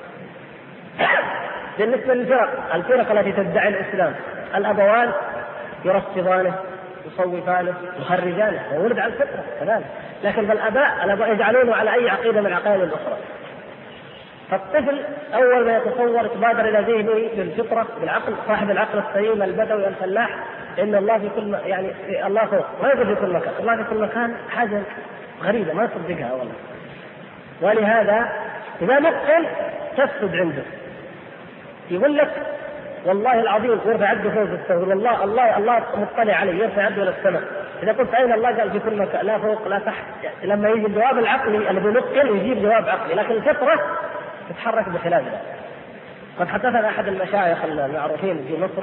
بالنسبة للفرق التي تدعي الإسلام، الأبوان يرفضانه يصوفانه يخرجانه، وولد على الفطرة كذلك. لكن الآباء يجعلونه على أي عقيدة من العقائد الأخرى. فالطفل أول ما يتصور يتبادر إلى ذهنه بالفطرة بالعقل، صاحب العقل السليم البدوي الفلاح، إن الله في كل يعني الله فوق، ما يقول في كل مكان، الله في كل مكان حاجة غريبة ما يصدقها والله. ولهذا إذا نقل تفسد عنده، يقول لك والله العظيم يرفع يده فوق السماء، والله الله مطلع عليه يرفع يده إلى السماء. إذا قلت أين الله قال في كل مكان، لا فوق لا تحت. لما يجي الجواب العقلي الذي نقل يجيب جواب عقلي، لكن الفطرة تتحرك بخلاف ذلك. قد حدثنا أحد المشايخ المعروفين في مصر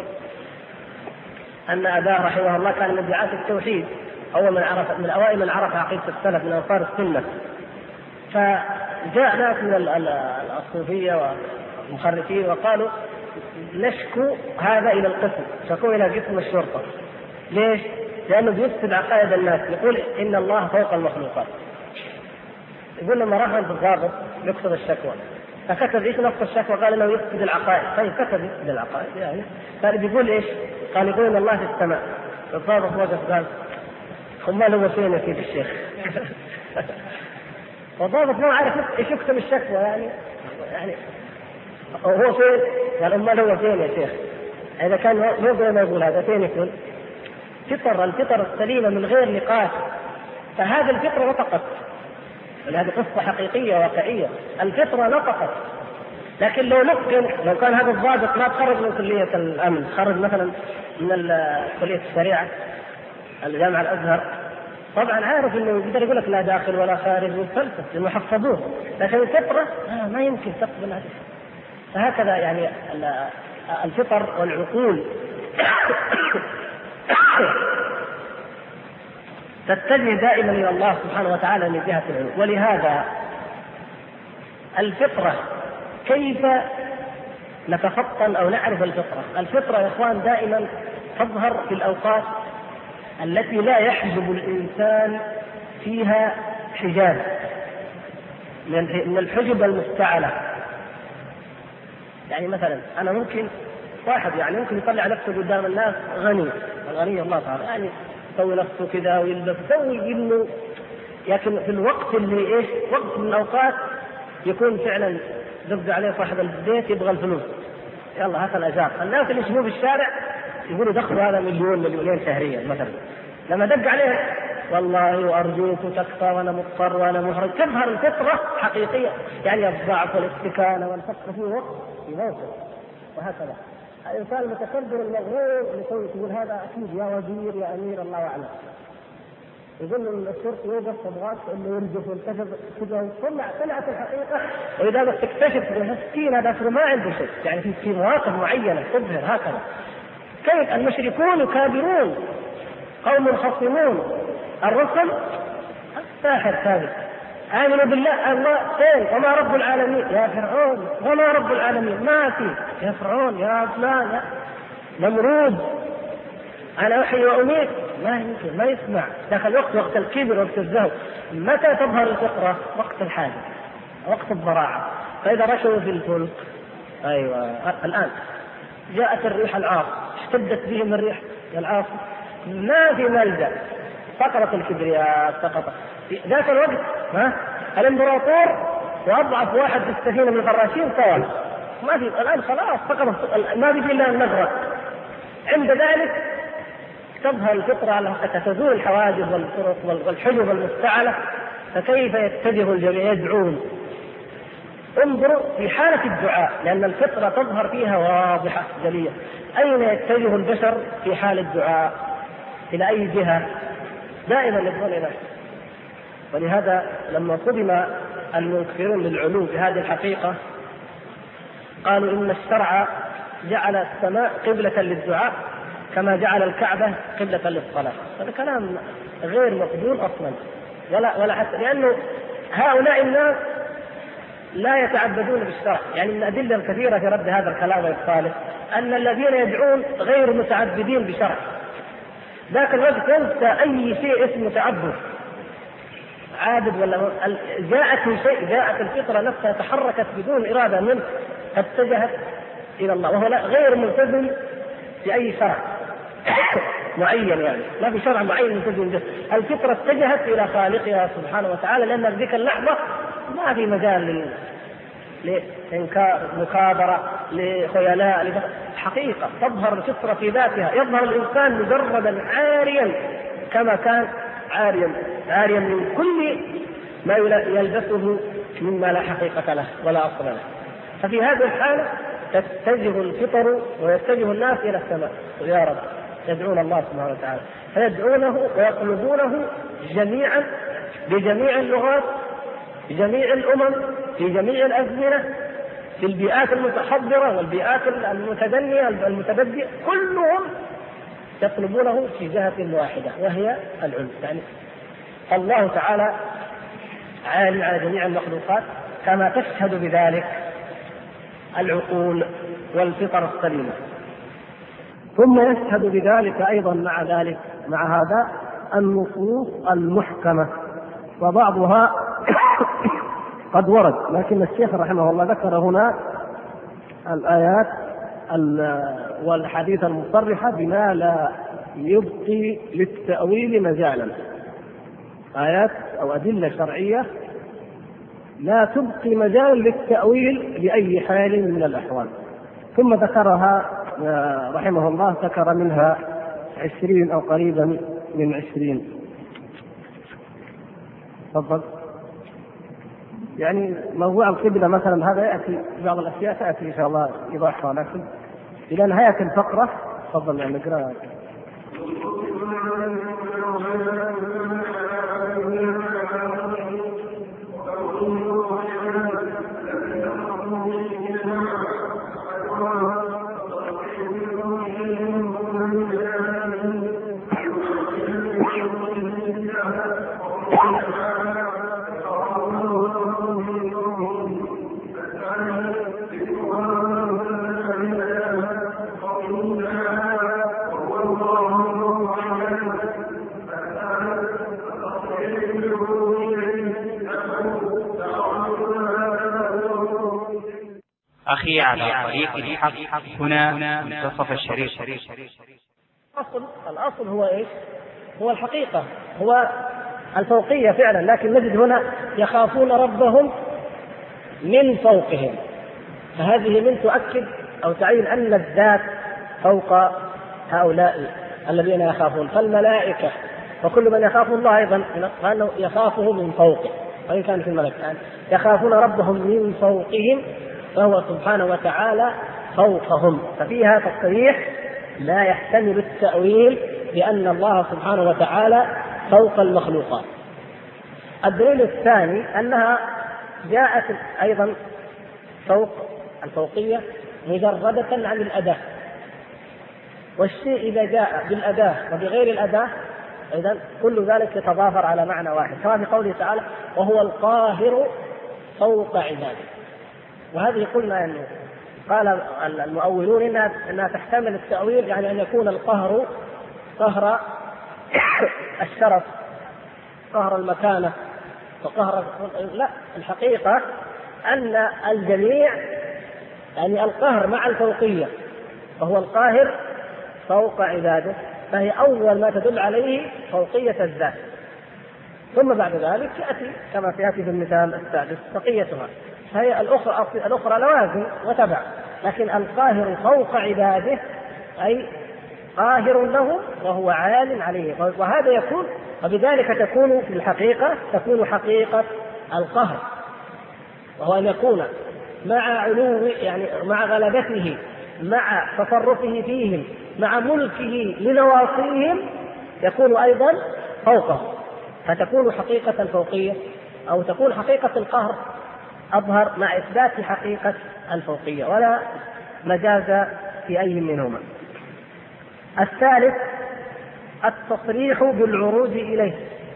أن أباه رحمه الله كان من دعاة التوحيد، أول من أوائل من عرف عقيدة السلف من أنصار السنة. فجاء ناس من الصوفية والمخرفين وقالوا نشكو هذا إلى القسم، شكوا إلى قسم الشرطة. ليش؟ لأنه بيفسد عقائد الناس، يقول إن الله فوق المخلوقات. يقول لما راح عند الضابط يكتب الشكوى، فكتب ايش نص الشكوى؟ قال انه يفسد العقائد. طيب كتب يفسد العقائد يعني، قال بيقول ايش؟ قال يقول ان الله في السماء. الضابط وقف قال امال هو فين يا سيدي الشيخ؟ والضابط ما عارف ايش يكتب الشكوى يعني هو فين؟ قال امال هو فين يا شيخ؟ اذا كان مو زي ما يقول هذا فين يكون؟ الفطر السليمه من غير نقاش. فهذه الفطره نطقت، هذه قصة حقيقية واقعية، الفطرة نطقت. لكن لو كان هذا الضابط ما تخرج من كلية الأمن، خرج مثلا من كلية الشريعة الجامعة الأزهر، طبعا عارف انه يقدر يقول لك لا داخل ولا خارج والفلسفة لانه حفظوه، لكن الفطرة ما يمكن تقبل هذا. فهكذا يعني الفطر والعقول تتجه دائما الى الله سبحانه وتعالى من جهة العلو. ولهذا الفطرة كيف نتفطن او نعرف الفطرة يا اخوان دائما تظهر في الاوقات التي لا يحجب الانسان فيها حجاب من الحجب المفتعلة. يعني مثلا انا ممكن واحد يعني ممكن يطلع نفسه قدام الناس غني الله تعالى، يعني يسوي نفسه كذا ويلبس يسوي انه، لكن في الوقت اللي وقت من الاوقات يكون فعلا دق عليه صاحب البيت يبغى الفلوس، يلا هات الاجار. الناس اللي يشوفوه في الشارع يقولوا دخلوا هذا مليونين شهريا مثلا، لما دق عليه والله وارجوك تكفى وانا مضطر وانا محرج، تظهر الفطره حقيقيه، يعني الضعف والاستكانه والفقر في وقت في موقف، وهكذا. الإنسان المتكبر المغرور اللي يقول هذا أكيد يا وزير يا أمير الله أعلم، يقول الشرطي يوقف تبغاك انه يرجف وينتفض كذا، طلعت الحقيقه. واذا بس تكتشف المسكين هذا ما عنده شيء، يعني في مواقف معينه تظهر هكذا. كيف المشركون يكابرون قوم خصمون الرسل، ساحر كاذب، آمنوا بالله الله فين وما رب العالمين يا فرعون، وما رب العالمين ما في يا فرعون يا فلان يا نمرود أنا أحيي وأميت، ما يمكن، ما يسمع. دخل وقت الكبر وقت الزهو. متى تظهر الفطرة؟ وقت الحاجة، وقت الضراعة. فإذا رشوا في الفلك، أيوة الآن جاءت الريح العاصف، اشتدت بهم الريح العاصف، ما في ملجأ، سقطت الكبرياء، سقطت في ذاك الوقت. الامبراطور وأضعف واحد في السفينة من الفراشين طوال، ما في الآن خلاص سقطت، ما في إلا النغرة. عند ذلك تظهر الفطرة على تزول الحواجز والطرق والحجب المفتعلة، فكيف يتجه الجميع يدعون؟ انظروا في حالة الدعاء، لأن الفطرة تظهر فيها واضحة جلية. أين يتجه البشر في حال الدعاء؟ إلى أي جهة؟ دائما يدعون إلى. ولهذا لما صدم المنكرون للعلو بهذه الحقيقة قالوا إن الشرع جعل السماء قبلة للدعاء كما جعل الكعبة قبلة للصلاة. هذا كلام غير مقبول أصلا ولا حتى، لأنه هؤلاء الناس لا يتعبدون بالشرع. يعني من الأدلة الكثيرة في رد هذا الكلام والصالح أن الذين يدعون غير متعبدين بشرع. ذاك الوقت ينسى أي شيء اسمه تعبد، عابد ولا جاءت من شيء، جاءت الفطرة نفسها تحركت بدون إرادة منه، اتجهت إلى الله، وهو غير ملتزم بأي شرع معين، يعني ما في شرع معين ملتزم به. الفطرة اتجهت إلى خالقها سبحانه وتعالى، لأن في ذيك اللحظة ما في مجال لإنكار، مكابرة، لخيلاء، حقيقة تظهر الفطرة في ذاتها. يظهر الإنسان مجردا عاريا كما كان عاريا من كل ما يلبسه مما لا حقيقة له ولا أصل له. ففي هذه الحالة تتجه الفطر ويتجه الناس إلى السماء يا رب، يدعون الله سبحانه وتعالى، فيدعونه ويطلبونه جميعا بجميع اللغات، بجميع الأمم، في جميع الأزمنة، في البيئات المتحضرة والبيئات المتدنية المتبدئة، كلهم يطلبونه في جهة واحدة وهي العلم. يعني الله تعالى عالي على جميع المخلوقات كما تشهد بذلك العقول والفطر السليمة. ثم يشهد بذلك أيضا مع هذا النصوص المحكمة، وبعضها قد ورد، لكن الشيخ رحمه الله ذكر هنا الآيات والحديث المصرحة بما لا يبقي للتأويل مجالا، آيات أو أدلة شرعية لا تبقي مجال للتأويل بأي حال من الأحوال. ثم ذكرها رحمه الله، ذكر منها 20 أو قريبا من 20. تفضل. يعني موضوع القبلة مثلا هذا يأتي، بعض الأشياء تأتي إن شاء الله إيضاحها، لكن إلى نهاية الفقرة تفضل يعني نقرأ. أخي على طريق الحق، هنا منتصف الشريط. الأصل هو إيش؟ هو الحقيقة، هو الفوقية فعلا، لكن نجد هنا يخافون ربهم من فوقهم، فهذه من تؤكد أو تعين أن الذات فوق هؤلاء الذين يخافون. فالملائكة وكل من يخاف الله أيضا فأنه يخافه من فوقه، وإن كان في الملك يخافون ربهم من فوقهم، فهو سبحانه وتعالى فوقهم، ففيها تصريح لا يحتمل التأويل بأن الله سبحانه وتعالى فوق المخلوقات. الدليل الثاني أنها جاءت أيضا فوق الفوقية مجردة عن الأداة، والشيء إذا جاء بالأداة وبغير الأداة إذن كل ذلك يتضافر على معنى واحد، كما في قوله تعالى وهو القاهر فوق عباده. وهذه قلنا أنه قال المؤولون إنها تحتمل التأويل، يعني أن يكون القهر قهر الشرف، قهر المكانة، وقهر لا، الحقيقة أن الجميع يعني القهر مع الفوقية، وهو القاهر فوق عباده، فهي أول ما تدل عليه فوقية الذات، ثم بعد ذلك يأتي كما سيأتي في المثال السادس بقيتها، فهي الأخرى لوازم وتبع، لكن القاهر فوق عباده أي قاهر له وهو عال عليه، وهذا يكون، وبذلك تكون في الحقيقة تكون حقيقة القهر، وهو أن يكون مع علو يعني مع غلبته، مع تصرفه فيهم، مع ملكه لنواصيهم، يكون أيضا فوقهم، فتكون حقيقة الفوقية أو تكون حقيقة القهر أظهر مع إثبات حقيقة الفوقية، ولا مجاز في أي منهما. الثالث التصريح بالعروج إليه.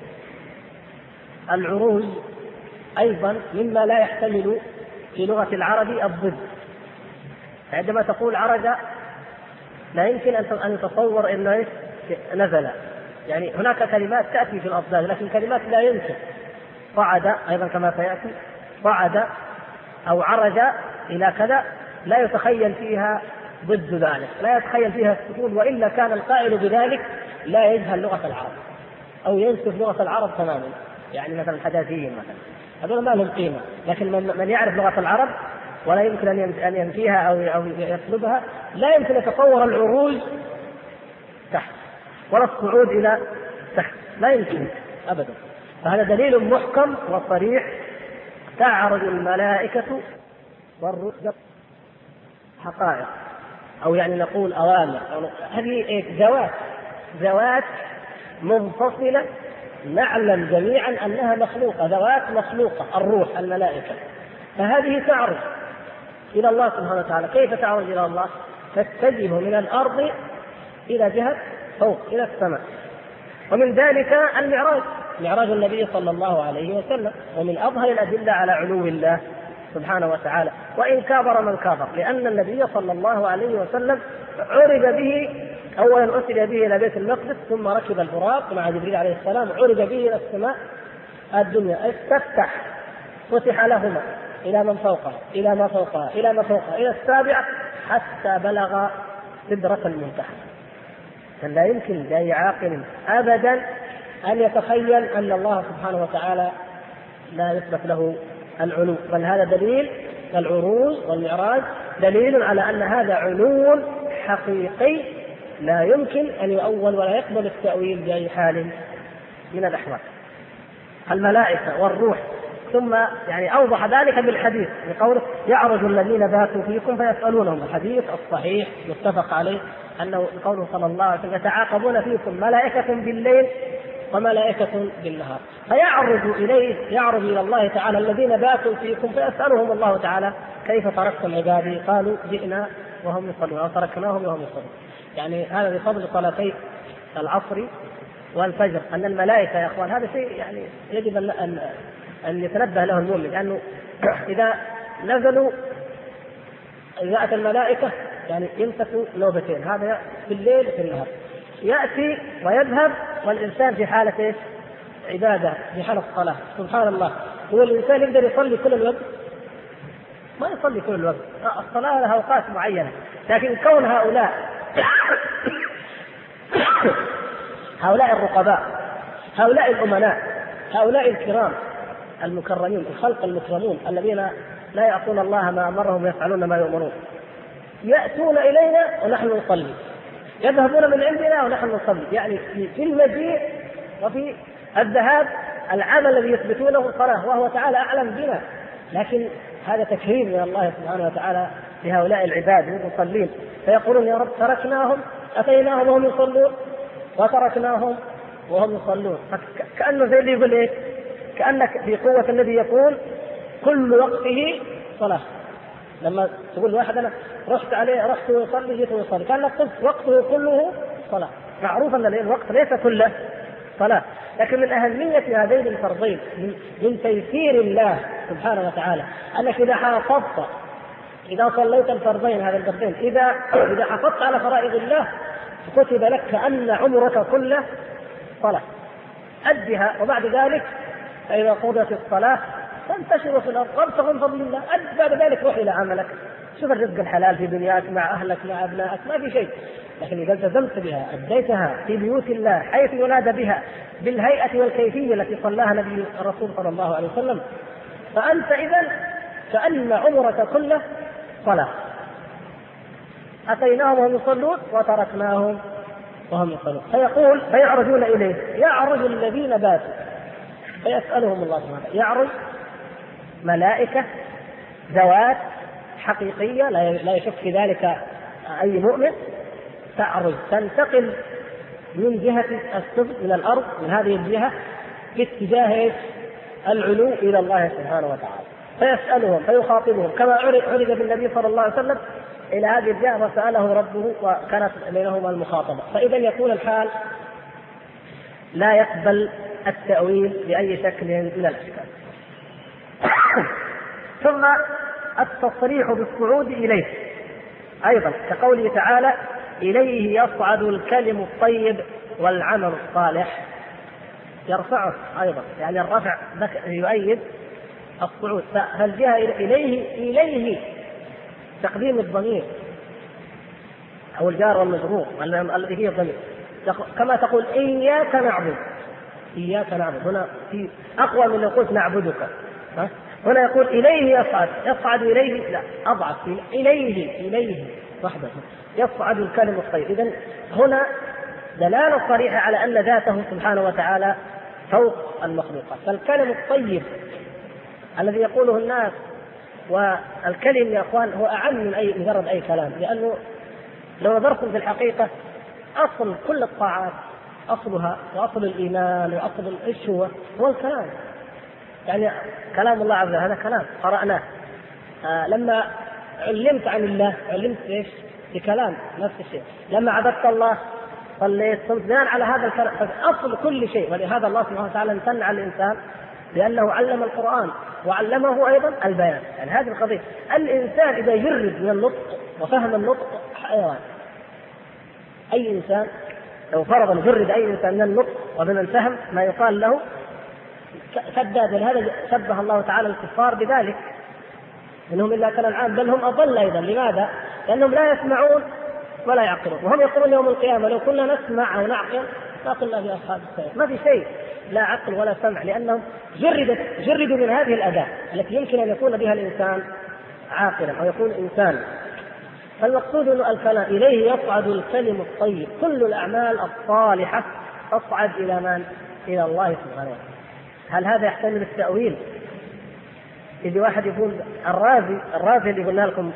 العروج أيضا مما لا يحتمل في لغة العرب الضد. عندما تقول عرج لا يمكن أن يتصور أنه نزل، يعني هناك كلمات تأتي في الأضداد، لكن كلمات لا يمكن. صعد أيضا كما سيأتي، صعد أو عرج إلى كذا لا يتخيل فيها ضد ذلك، لا يتخيل فيها السكون، وإلا كان القائل بذلك لا يجهل لغة العرب أو ينسف لغة العرب تماما، يعني مثلا الحداثيين مثلا هذول ما لهم قيمة، لكن من يعرف لغة العرب ولا يمكن أن ينفيها أو يطلبها، لا يمكن يتصور العروج تحت ولا الصعود إلى تحت، لا يمكن أبدا. فهذا دليل محكم وصريح، تعرج الملائكة والرسل حقائق، أو يعني نقول أوامر، هذه ذوات منفصلة نعلم جميعا أنها مخلوقة، ذوات مخلوقة، الروح الملائكة، فهذه تعرج إلى الله سبحانه وتعالى. كيف تعرج إلى الله؟ تتجه من الأرض إلى جهة فوق إلى السماء، ومن ذلك المعراج، معراج النبي صلى الله عليه وسلم، ومن أظهر الأدلة على علو الله سبحانه وتعالى، وإن كابر من كابر، لأن النبي صلى الله عليه وسلم عرج به أولا، أسري به إلى بيت المقدس، ثم ركب البراق مع جبريل عليه السلام، عرج به إلى السماء الدنيا، فتح لهما إلى من فوقها، إلى ما فوقها، إلى ما فوقها، إلى السابعة، حتى بلغ سدرة المنتهى. لا يمكن لأي عاقل أبدا أن يتخيل أن الله سبحانه وتعالى لا يثبت له العلو، بل هذا دليل، العروج والمعراج دليل على أن هذا علو حقيقي لا يمكن أن يؤول ولا يقبل التأويل بأي حال من الأحوال. الملائكة والروح، ثم يعني أوضح ذلك بالحديث بقوله يعرج الذين باتوا فيكم فيسألونهم، الحديث الصحيح متفق عليه أنه قوله صلى الله عليه وسلم يتعاقبون فيكم ملائكة بالليل وملائكة بالنهار، فيعرج إلى الله تعالى الذين باتوا فيكم فيسألهم الله تعالى كيف تركتم عبادي؟ قالوا جئنا وهم يصلون، أو تركناهم وهم يصلون. يعني هذا بفضل صلاتي العصر والفجر، أن الملائكة يا أخوان هذا شيء يعني يجب أن يتنبه له المؤمن، لأنه إذا نزلوا إذا أتى الملائكة يعني يمسكوا نوبتين، هذا في الليل وفي النهار، يأتي ويذهب والإنسان في حالة عبادة، في حالة الصلاة. سبحان الله، هو الإنسان يقدر يصلي كل الوقت؟ ما يصلي كل الوقت، الصلاة لها أوقات معينة، لكن كون هؤلاء الرقباء، هؤلاء الأمناء، هؤلاء الكرام المكرمين، الخلق المكرمون الذين لا يعصون الله ما أمرهم ويفعلون ما يؤمرون، يأتون إلينا ونحن نصلي، يذهبون من عندنا ونحن نصلي، يعني في المجيء وفي الذهاب العمل الذي يثبتونه الصلاة، وهو تعالى أعلم بنا، لكن هذا تكريم من الله سبحانه وتعالى لهؤلاء العباد المصلين، فيقولون يا رب تركناهم أتيناهم وهم يصلون وتركناهم وهم يصلون. كأنه زي اللي يقول إيه؟ كأنك في قوة الذي يقول كل وقته صلاة. لما تقول واحد أنا رحت يصلي جيت يصلي، كأنك قلت وقته كله صلاة. معروف أن الوقت ليس كله صلاة، لكن من أهمية هذين الفرضين من تيسير الله سبحانه وتعالى أنك إذا حافظت، إذا صليت الفرضين هذا الفرضين، إذا حافظت على فرائض الله كتب لك كأن عمرك كله صلاة. أدها، وبعد ذلك فإذا قضيت الصلاة فانتشروا في الأرض وابتغوا من فضل الله. بعد ذلك روح إلى عملك، شوف الرزق الحلال في دنياك مع أهلك مع أبنائك، ما في شيء. لكن إذا التزمت بها أديتها في بيوت الله حيث ينادى بها بالهيئة والكيفية التي صلاها نبي الرسول صلى الله عليه وسلم، فأنت إذن كأن عمرك كله صلاة. أتيناهم وهم يصلون وتركناهم وهم يصلون. فيقول فيعرجون إليه، يعرج الذين باتوا فيسألهم الله سبحانه وتعالى. يعرج ملائكة ذوات حقيقية لا يشك في ذلك أي مؤمن، تعرج تنتقل من جهة السفل من الأرض من هذه الجهة باتجاه العلو إلى الله سبحانه وتعالى، فيسألهم فيخاطبهم كما عرج بالنبي صلى الله عليه وسلم إلى هذه الجهة وسأله ربه وكانت بينهما المخاطبة. فإذا يكون الحال لا يقبل التأويل بأي شكل من الأشكال. ثم التصريح بالصعود إليه أيضا كقوله تعالى إليه يصعد الكلم الطيب والعمل الصالح، يرفعه أيضا، يعني الرفع يؤيد الصعود. فالجهة إليه تقديم الضمير أو الجار والمجرور الذي هي الضمير، كما تقول إياك نعبد. إياك نعبد هنا في أقوى من لو قلت نعبدك. هنا يقول إليه يصعد إليه، لا أضعف، إليه وحده يصعد الكلم الطيب. إذن هنا دلالة صريحة على أن ذاته سبحانه وتعالى فوق المخلوقات. فالكلم الطيب الذي يقوله الناس، والكلم يا أخوان هو أعم من مجرد أي كلام، لأنه لو نظرتم في الحقيقة أصل كل الطاعات أصلها وأصل الإيمان وأصل إيش هو الكلام. يعني كلام الله عز وجل هذا كلام قرأناه. لما علمت عن الله علمت إيش؟ بكلام نفس الشيء. لما عبدت الله صليت صمت بناء على هذا الكلام، أصل كل شيء. ولهذا الله سبحانه وتعالى امتن على الإنسان لأنه علم القرآن وعلمه أيضا البيان. يعني هذه القضية، الإنسان إذا يجرد من النطق وفهم النطق حيوان. أي إنسان لو فرض يجرد أي إنسان من النطق ومن الفهم ما يقال له كذاب. هذا شبه الله تعالى الكفار بذلك، إنهم إلا كالأنعام بل هم أضل أيضا. لماذا؟ لأنهم لا يسمعون ولا يعقلون، وهم يقولون يوم القيامة لو كنا نسمع أو نعقل ما كنا في أصحاب السعير. ما في شيء لا عقل ولا سمع، لأنهم جردوا من هذه الأداة التي يمكن أن يكون بها الإنسان عاقلا أو يكون إنسان. فالمقصود أن الكلام إليه يصعد الكلم الطيب، كل الأعمال الصالحة تصعد إلى من؟ إلى الله سبحانه وتعالى. هل هذا يحتمل التأويل؟ إذا واحد يقول الرازي اللي قلنا لكم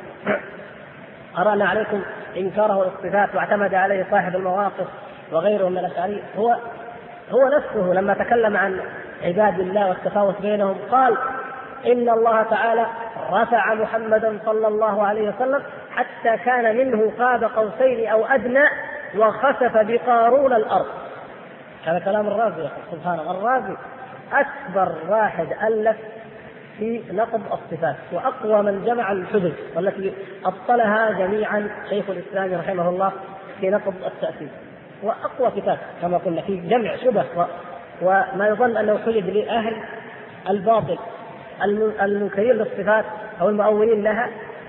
أرانا عليكم إنكاره والصفات واعتمد عليه صاحب المواقف وغيره من الأشعري، هو نفسه لما تكلم عن عباد الله والتفاوت بينهم قال إن الله تعالى رفع محمدا صلى الله عليه وسلم حتى كان منه قاب قوسين أو أدنى وخسف بقارون الأرض. هذا كلام الرازي سبحان الله. الرازي أكبر واحد ألف في نقض الصفات وأقوى من جمع الحجج والتي أبطلها جميعا شيخ الإسلام رحمه الله في نقض التأثير، وأقوى كتاب كما قلنا في جمع شبه وما يظن أنه حجج لأهل الباطل المنكرين للصفات أو المؤولين لها.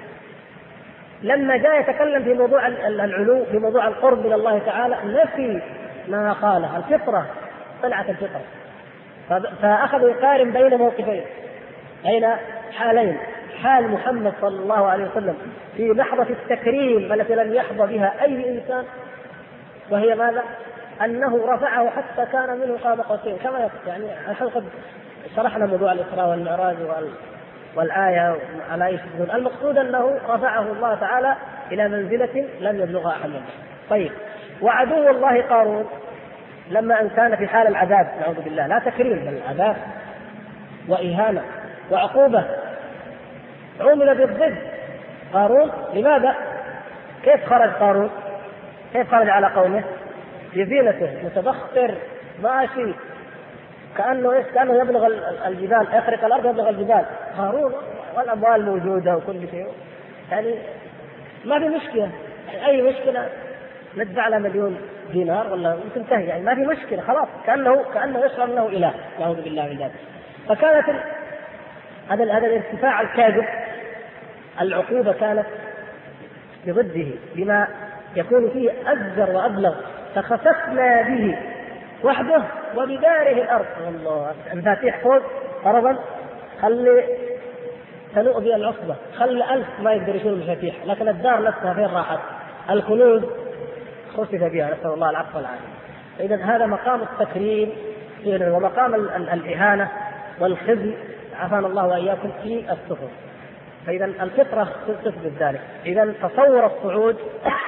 لما جاء يتكلم في موضوع العلو في موضوع القرب من الله تعالى نفي ما قاله الفطرة، طلعت الفطرة، فأخذ يقارن بين موقفين، بين حالين: حال محمد صلى الله عليه وسلم في لحظة التكريم التي لم يحظى بها أي إنسان، وهي ماذا؟ أنه رفعه حتى كان منه قاب قوسين. كما يعني قد شرحنا موضوع الإسراء والمعراج والآية على أي شيء. المقصود أنه رفعه الله تعالى إلى منزلة لم يبلغها أحد منه. طيب، وعدو الله قارون لما أن كان في حال العذاب نعوذ بالله، لا تكريم بل عذاب وإهانة وعقوبة، عمل بالضد قارون. لماذا؟ كيف خرج قارون؟ كيف خرج على قومه؟ بزينته، متبختر ماشي كأنه يبلغ الجبال، يخرق الأرض يبلغ الجبال. قارون والأموال موجودة وكل شيء، يعني ما في مشكلة، يعني أي مشكلة ندفع له مليون دينار ولا تنتهي، يعني ما في مشكلة خلاص، كأنه يشعر أنه إله نعوذ بالله من ذلك. فكانت هذا الارتفاع الكاذب، العقوبة كانت بضده بما يكون فيه أزجر وأبلغ. فخسفنا به وحده وبداره الأرض. والله المفاتيح فوق فرضا خلي تنوء بها العصبة، خلي 1000 ما يقدر يشيل المفاتيح، لكن الدار نفسها فين راحت؟ الكنوز خسف بها، نسأل الله العفو والعافية. إذا هذا مقام التكريم ومقام الإهانة والخزي، عافانا الله وإياكم في السفر. فإذا الفطرة تثبت ذلك. إذا تصور الصعود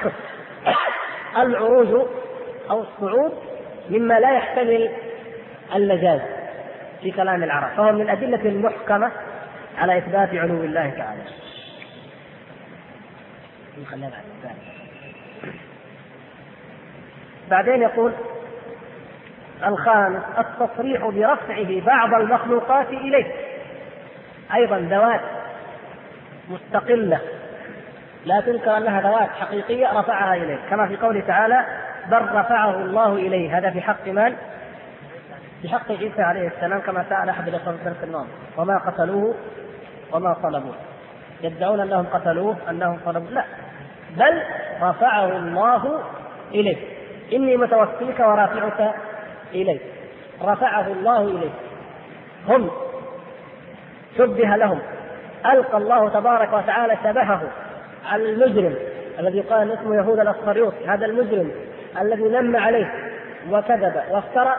العروج أو الصعود مما لا يحتمل المجاز في كلام العرب، فهو من الأدلة المحكمة على إثبات علو الله تعالى. بعدين يقول الخامس التصريح برفعه بعض المخلوقات إليه، أيضا ذوات مستقلة لا تنكر أنها ذوات حقيقية رفعها إليه، كما في قوله تعالى بل رفعه الله إليه. هذا في حق من؟ في حق عيسى عليه السلام، كما سأل أحد الأخوة في النوم وما قتلوه وما صلبوه. يدعون أنهم قتلوه أنهم صلبوه، لا، بل رفعه الله إليه. إني متوفيك ورافعك إليه، رفعه الله إليه. هم شبه لهم، ألقى الله تبارك وتعالى شبهه على المجرم الذي قال اسمه يهوذا الأسخريوطي، هذا المجرم الذي نم عليه وكذب وافترى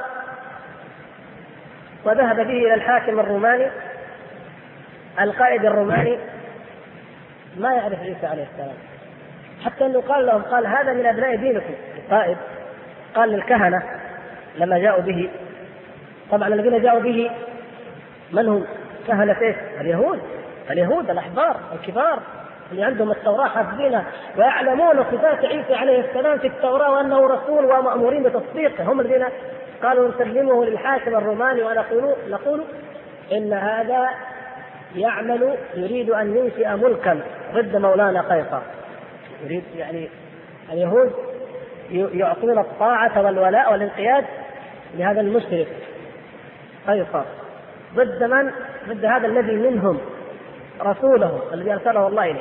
وذهب به إلى الحاكم الروماني. القائد الروماني ما يعرف عيسى عليه السلام، حتى أنه قال لهم، قال هذا من أبناء دينكم. القائد قال للكهنة لما جاءوا به، طبعا الذين جاءوا به من هم؟ كهنة ايش؟ اليهود الأحبار الكبار اللي عندهم التوراة حافظينها ويعلمون صفات عيسى عليه السلام في التوراة وأنه رسول ومأمورين بتصديقه. هم الذين قالوا نسلمه للحاكم الروماني ونقول إن هذا يريد أن ينشئ ملكا ضد مولانا قيصر. يريد يعني اليهود يعطون الطاعة والولاء والانقياد لهذا المشرك قيصر ضد من؟ ضد هذا الذي منهم رسوله الذي أرسله الله إليه.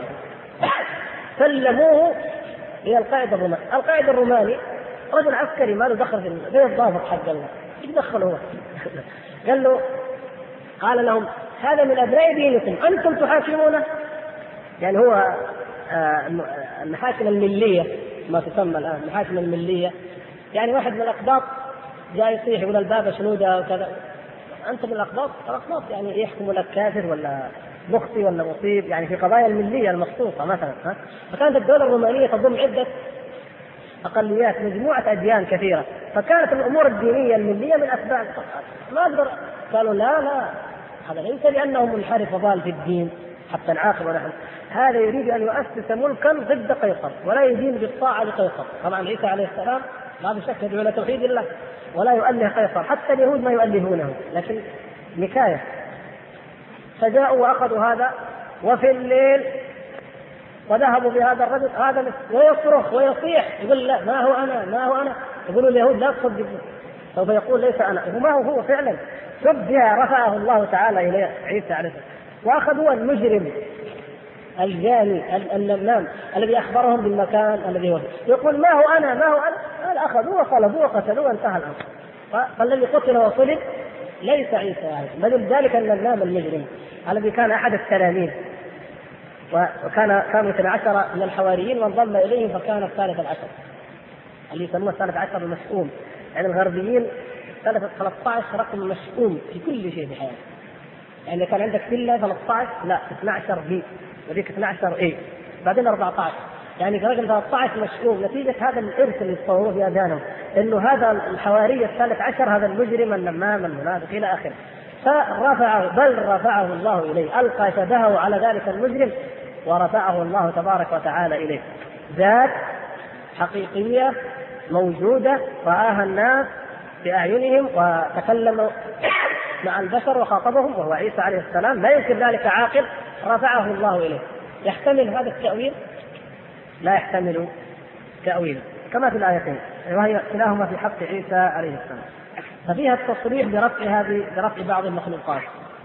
سلموه إلى القائد الروماني. القائد الروماني رجل عسكري ما له دخل في الضابط حق الله، ايش دخل هو؟ قال لهم هذا من أبناء دينكم أنتم تحاكمونه. يعني هو المحاكم الملية ما تسمى الآن المحاكم الملية، يعني واحد من الأقباط جاي يصيح يقول الباب شنودة وكذا، أنت من الأقباط يعني يحكم لك كافر ولا مخطي ولا مصيب، يعني في قضايا الملية المخصوصة مثلا. فكانت الدولة الرومانية تضم عدة أقليات، مجموعة أديان كثيرة، فكانت الأمور الدينية الملية من أسباب ما أقدر. قالوا لا هذا ليس لأنه منحرف وضال في الدين حتى نعاقب ونحن، هذا يريد أن يؤسس ملكا ضد قيصر ولا يدين بالطاعة لقيصر. طبعا عيسى عليه السلام لا بشك يدعو إلى توحيد الله ولا يؤله قيصر، حتى اليهود ما يؤلهونه، لكن نكاية. فجاءوا وأخذوا هذا وفي الليل وذهبوا بهذا الرجل هذا ويصرخ ويصيح يقول لا ما هو أنا. يقولوا اليهود لا تصدقوا، سوف يقول ليس أنا، وما هو فعلا شبه رفعه الله تعالى إلى عيسى عليه السلام. وأخذوا المجرم الجاني النمام الذي أخبرهم بالمكان الذي هو يقول ما هو أنا أخذوه وصلبوه وقتلوه وانتهى الأمر. فالذي قتل وصلب ليس عيسى عليه السلام، بل ذلك النمام المجرم الذي كان أحد التلاميذ كانوا 12 من الحواريين وانضم إليهم فكان الثالث العشر اللي يسموه الثالث عشر المشؤوم. يعني الغربيين 13 رقم مشؤوم في كل شيء بحياته، يعني كان عندك فيلا 13 لا 12 بي وذيك 12 اي بعدين 14. يعني الرقم 13 مشؤوم نتيجة هذا الإرث اللي يتصوروه في أذانهم إنه هذا الحواري الثالث عشر هذا المجرم النمام المنافق إلى آخره. فرفعه بل رفعه الله إليه، ألقى يده على ذلك المجرم ورفعه الله تبارك وتعالى إليه. ذات حقيقية موجودة رآها الناس بأعينهم وتكلموا مع البشر وخاطبهم وهو عيسى عليه السلام، لا يمكن ذلك عاقل، رفعه الله إليه. يحتمل هذا التأويل؟ لا يحتمل تأويل كما في الآيتين، وهي كلاهما في حق عيسى عليه السلام. ففيها التصريح برفع بعض المخلوقات.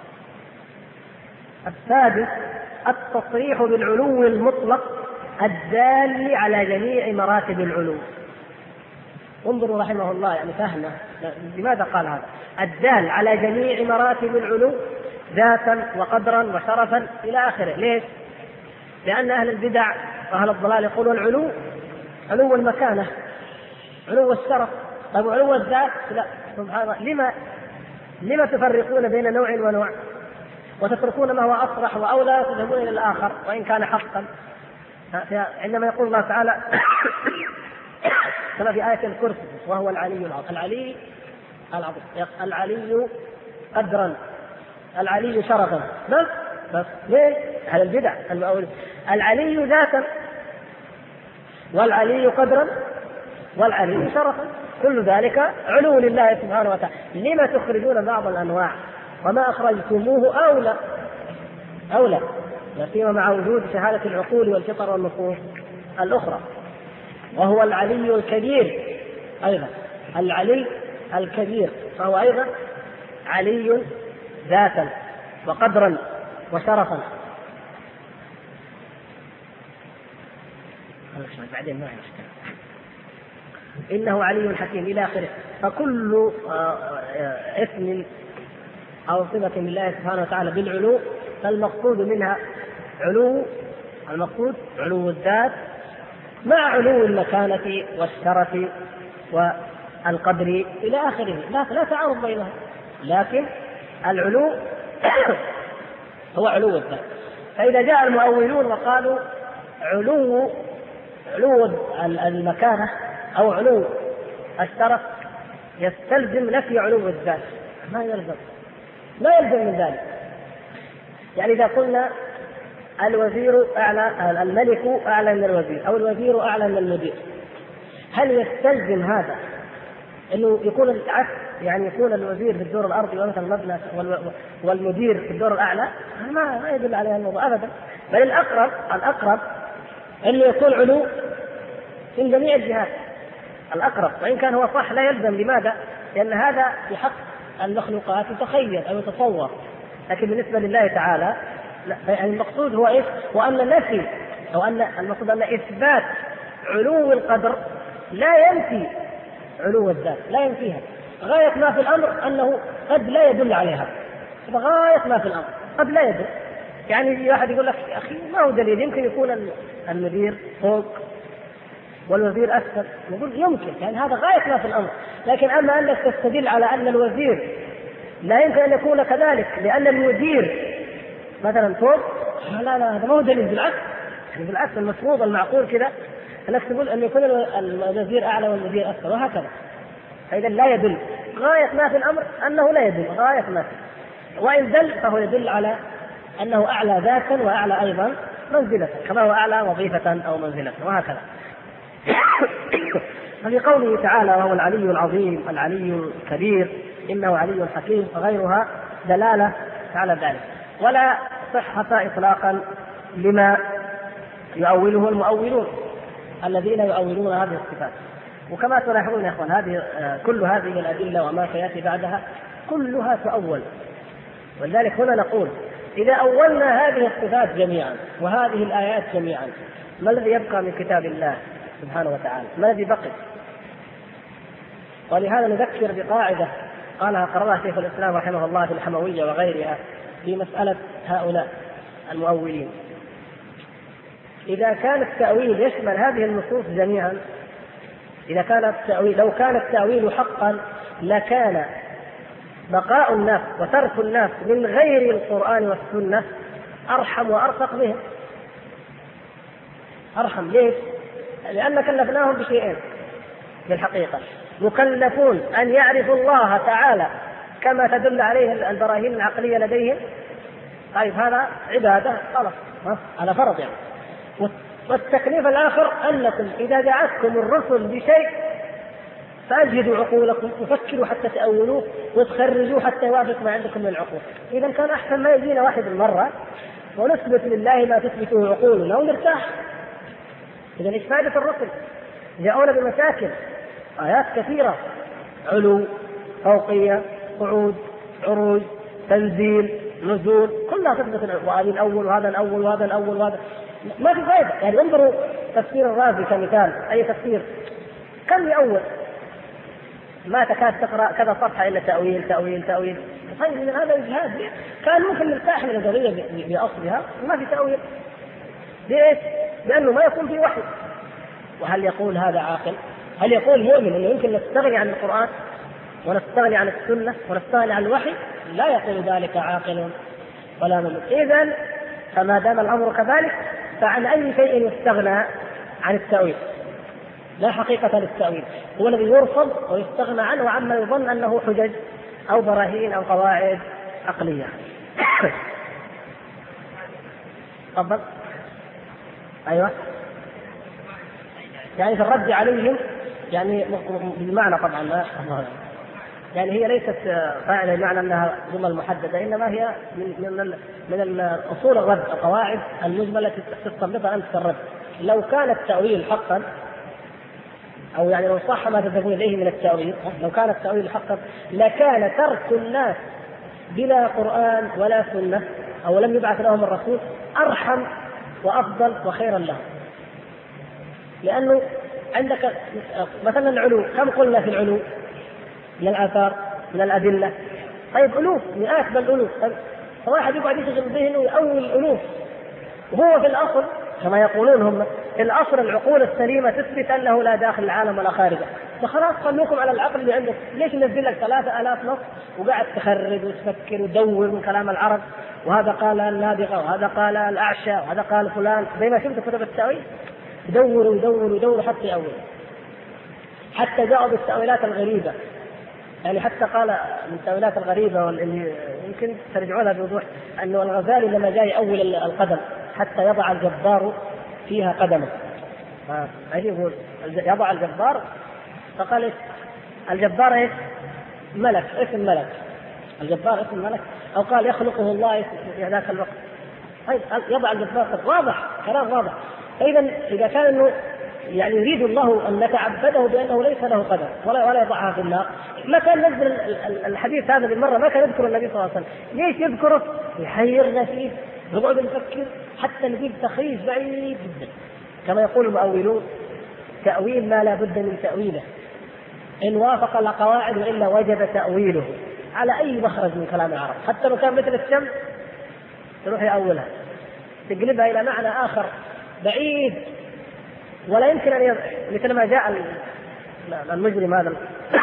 السادس التصريح بالعلو المطلق الدال على جميع مراتب العلو. انظروا رحمه الله يعني فهمه لماذا قال هذا، الدال على جميع مراتب العلو ذاتا وقدرا وشرفا إلى آخره. ليش؟ لأن أهل البدع وأهل الضلال يقولون العلو علو المكانة، علو الشرف. طيب علو الذات لا، سبحان الله. لما تفرقون بين نوع ونوع وتتركون ما هو أصرح وأولى تذهبون إلى الآخر وإن كان حقا؟ عندما يقول الله تعالى كما في آية الكرسي وهو العلي العظيم، العلي قدرا، العلي شرفا، بس ليه؟ على البدع العلي ذاتا والعلي قدرا والعلي شرفا، كل ذلك علو لله سبحانه وتعالى. لما تخرجون بعض الأنواع وما أخرجتموه أولى لا سيما مع وجود شهادة العقول والفطر والنصوص الأخرى. وهو العلي الكبير أيضا، العلي الكبير فهو أيضا علي ذاتا وقدرا وشرفا. بعدين ما إنه علي حكيم إلى آخره. فكل اسم أو صفة لله سبحانه وتعالى بالعلو فالمقصود منها علو الذات مع علو المكانة والشرف والقدر إلى آخره، لا تعارض بينها، لكن العلو هو علو الذات. فإذا جاء المؤولون وقالوا علو المكانة أو علو الشرف يستلزم نفي علو الذات، لا يلزم من ذلك. يعني إذا قلنا الوزير أعلى، الملك أعلى من الوزير أو الوزير أعلى من المدير، هل يستلزم هذا أنه يكون العكس؟ يعني يكون الوزير في الدور الأرضي ومثلا المبنى والمدير في الدور الأعلى؟ ما يدل على الموضوع أبدا. بل الأقرب أنه يكون علو من جميع الجهات، الأقرب، وإن كان هو صح لا يلزم. لماذا؟ لأن هذا في حق المخلوقات يتخيل أو يتصور، لكن بالنسبة لله تعالى المقصود هو إيش؟ وأن نفي أو أن المقصود أن إثبات علو القدر لا ينفي علو الذات، لا ينفيها. غاية ما في الأمر أنه قد لا يدل عليها، غاية ما في الأمر قد لا يدل. يعني واحد يقول لك يا أخي ما هو دليل، يمكن يكون المدير فوق والوزير أسفل، نقول يمكن، يعني هذا غاية ما في الأمر. لكن أما أنك تستدل على أن الوزير لا يمكن أن يكون كذلك لأن المدير مثلا فوق، لا هذا ما هو دليل. بالعكس المفروض المعقول كذا أنك تقول أن يكون الوزير أعلى والمدير أسفل وهكذا. فإذا لا يدل، غاية ما في الأمر أنه لا يدل، غاية ما في، وإن دل فهو يدل على أنه أعلى ذاتا وأعلى أيضا منزلة، كما هو أعلى وظيفة أو منزلة وهكذا. ففي قوله تعالى وهو العلي العظيم العلي الكبير إنه علي حكيم وغيرها دلالة على ذلك، ولا صحة إطلاقا لما يؤوله المؤولون الذين يؤولون هذه الصفات. وكما تلاحظون يا اخوان هذه كل هذه الأدلة وما سيأتي بعدها كلها تؤول. ولذلك هنا نقول إذا أولنا هذه الصفات جميعا وهذه الآيات جميعا ما الذي يبقى من كتاب الله سبحانه وتعالى؟ ما الذي بقي؟ ولهذا نذكر بقاعدة قالها قررها شيخ الإسلام رحمه الله في الحموية وغيرها في مسألة هؤلاء المؤولين. إذا كان التأويل يشمل هذه النصوص جميعا، إذا كان التأويل لو كان التأويل حقا لكان بقاء الناس وترك الناس من غير القرآن والسنة أرحم وأرفق بهم. أرحم ليش؟ لأن كلفناهم بشيئين في الحقيقة، مكلفون أن يعرفوا الله تعالى كما تدل عليه البراهين العقلية لديهم. طيب هذا عبادة خلاص على فرض يعني. والتكليف الآخر أنكم إذا جاءتكم الرسل بشيء فأجهدوا عقولكم وفكروا حتى تأولوه وتخرجوه حتى يوافق ما عندكم من العقول. إذا كان أحسن ما يجينا واحد المرة ونثبت لله ما تثبته عقولنا ونرتاح. إذا إيش فائدة الرسل؟ جاءونا بمشاكل، آيات كثيرة، علو، فوقية، صعود، عروج، تنزيل، نزول، كلها تثبت. وهذا الأول وهذا الأول وهذا الأول وهذا، ما في فائدة. يعني انظروا تفسير الرازي كمثال، أي تفسير كم يأول؟ ما تكاد تقرأ كذا صفحة إلا تأويل تأويل تأويل. طيب من هذا الجهاد كان ممكن نرتاح من القضية بأصلها، ما في تأويل. ليش؟ لأنه ما يكون في وحي. وهل يقول هذا عاقل؟ هل يقول مؤمن أنه يمكن نستغني عن القرآن ونستغني عن السنة ونستغني عن الوحي؟ لا يقول ذلك عاقل ولا مؤمن. إذن فما دام الأمر كذلك فعن أي شيء يستغنى عن التأويل؟ لا حقيقة للتأويل، هو الذي يرفض ويستغنى عنه عما يظن أنه حجج أو براهين أو قواعد عقلية. تفضل. أيوة، يعني في الرد عليهم يعني بالمعنى طبعا لا، يعني هي ليست فاعلة بمعنى أنها جمل محددة، إنما هي من أصول الرد، القواعد المجملة التي تستنبطها أنت في الرد. لو كان التأويل حقا، أو يعني لو صح ما تذهبون إليه من التأويل، لو كان التأويل حقا لكان ترك الناس بلا قرآن ولا سنة أو لم يبعث لهم الرسول أرحم وأفضل وخيرا لهم. لأنه عندك مثلا العلو، كم قلنا في العلو من الآثار من الأدلة؟ طيب ألوف، مئات بل ألوف. فواحد يقعد يشغل ذهنه ويأول ألوف، وهو في الأصل كما يقولون هم في الأصل العقول السليمة تثبت أنه لا داخل العالم ولا خارجه. فخلاص خلوكم على العقل اللي عندك، ليش ننزل لك 3000 نص وقاعد تخرج وتفكر وتدور من كلام العرب، وهذا قال النابغة وهذا قال الأعشى وهذا قال فلان، زي ما شفت كتب التأويل يدوروا يدوروا يدوروا حتى يأول، حتى جاءوا بالتأويلات الغريبة. يعني حتى قال من التأويلات الغريبة واللي يمكن ترجعونها بوضوح أنه الغزالي لما جاء يأول القدم حتى يضع الجبار فيها قدمه، يقول يضع الجبار، فقال إيش الجبار؟ إيش ملك، اسم ملك، الجبار اسم ملك، أو قال يخلقه الله في ذاك الوقت. طيب يضع الجبار، واضح كلام واضح. إذا كان إنه يعني يريد الله أن نتعبده بأنه ليس له قدر ولا يضعها في النار، ما كان نزل الحديث هذا بالمرة، ما كان يذكر النبي صلى الله عليه وسلم. ليش يذكره؟ يحيرنا فيه، نقعد نفكر حتى نجيب تخريج بعيد جدا. كما يقول المؤولون تأويل ما لا بد من تأويله، إن وافق القواعد وإلا وجب تأويله على أي مخرج من كلام العرب. حتى لو كان مثل الشمس تروح يأولها تقلبها إلى معنى آخر بعيد، ولا يمكن أن مثل ما جاء المجرم هذا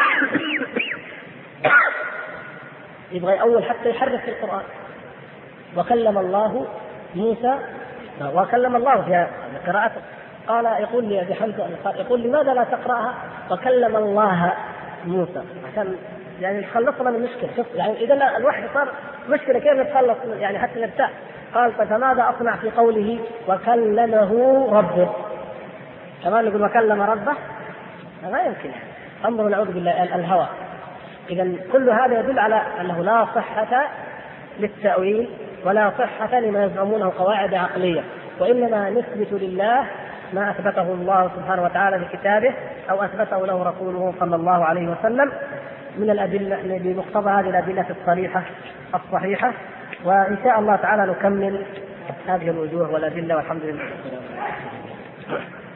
يبغى يأول حتى يحرف في القرآن. وكلم الله موسى، وكلم الله في قراءته، قال يقول لي أبي حمزة يقول لماذا لا تقرأها وكلم الله موسى، عشان يعني تخلصنا من مشكلة. شوف يعني إذا الوحي صار مشكلة كيف نتخلص يعني حتى نرتاح. قال فماذا أصنع في قوله وكلمه ربه؟ كمان نقول وكلم ربه، ما يمكن. انظروا نعوذ بالله الهوى. إذا كل هذا يدل على أنه لا صحة للتأويل ولا صحة لما يزعمونه قواعد عقلية، وإنما نثبت لله ما أثبته الله سبحانه وتعالى في كتابه أو أثبته له رسوله صلى الله عليه وسلم من الأدلة بمقتضى هذه الأدلة الصريحة الصحيحة. وإن شاء الله تعالى نكمل هذه الوجوه والأدلة، والحمد لله.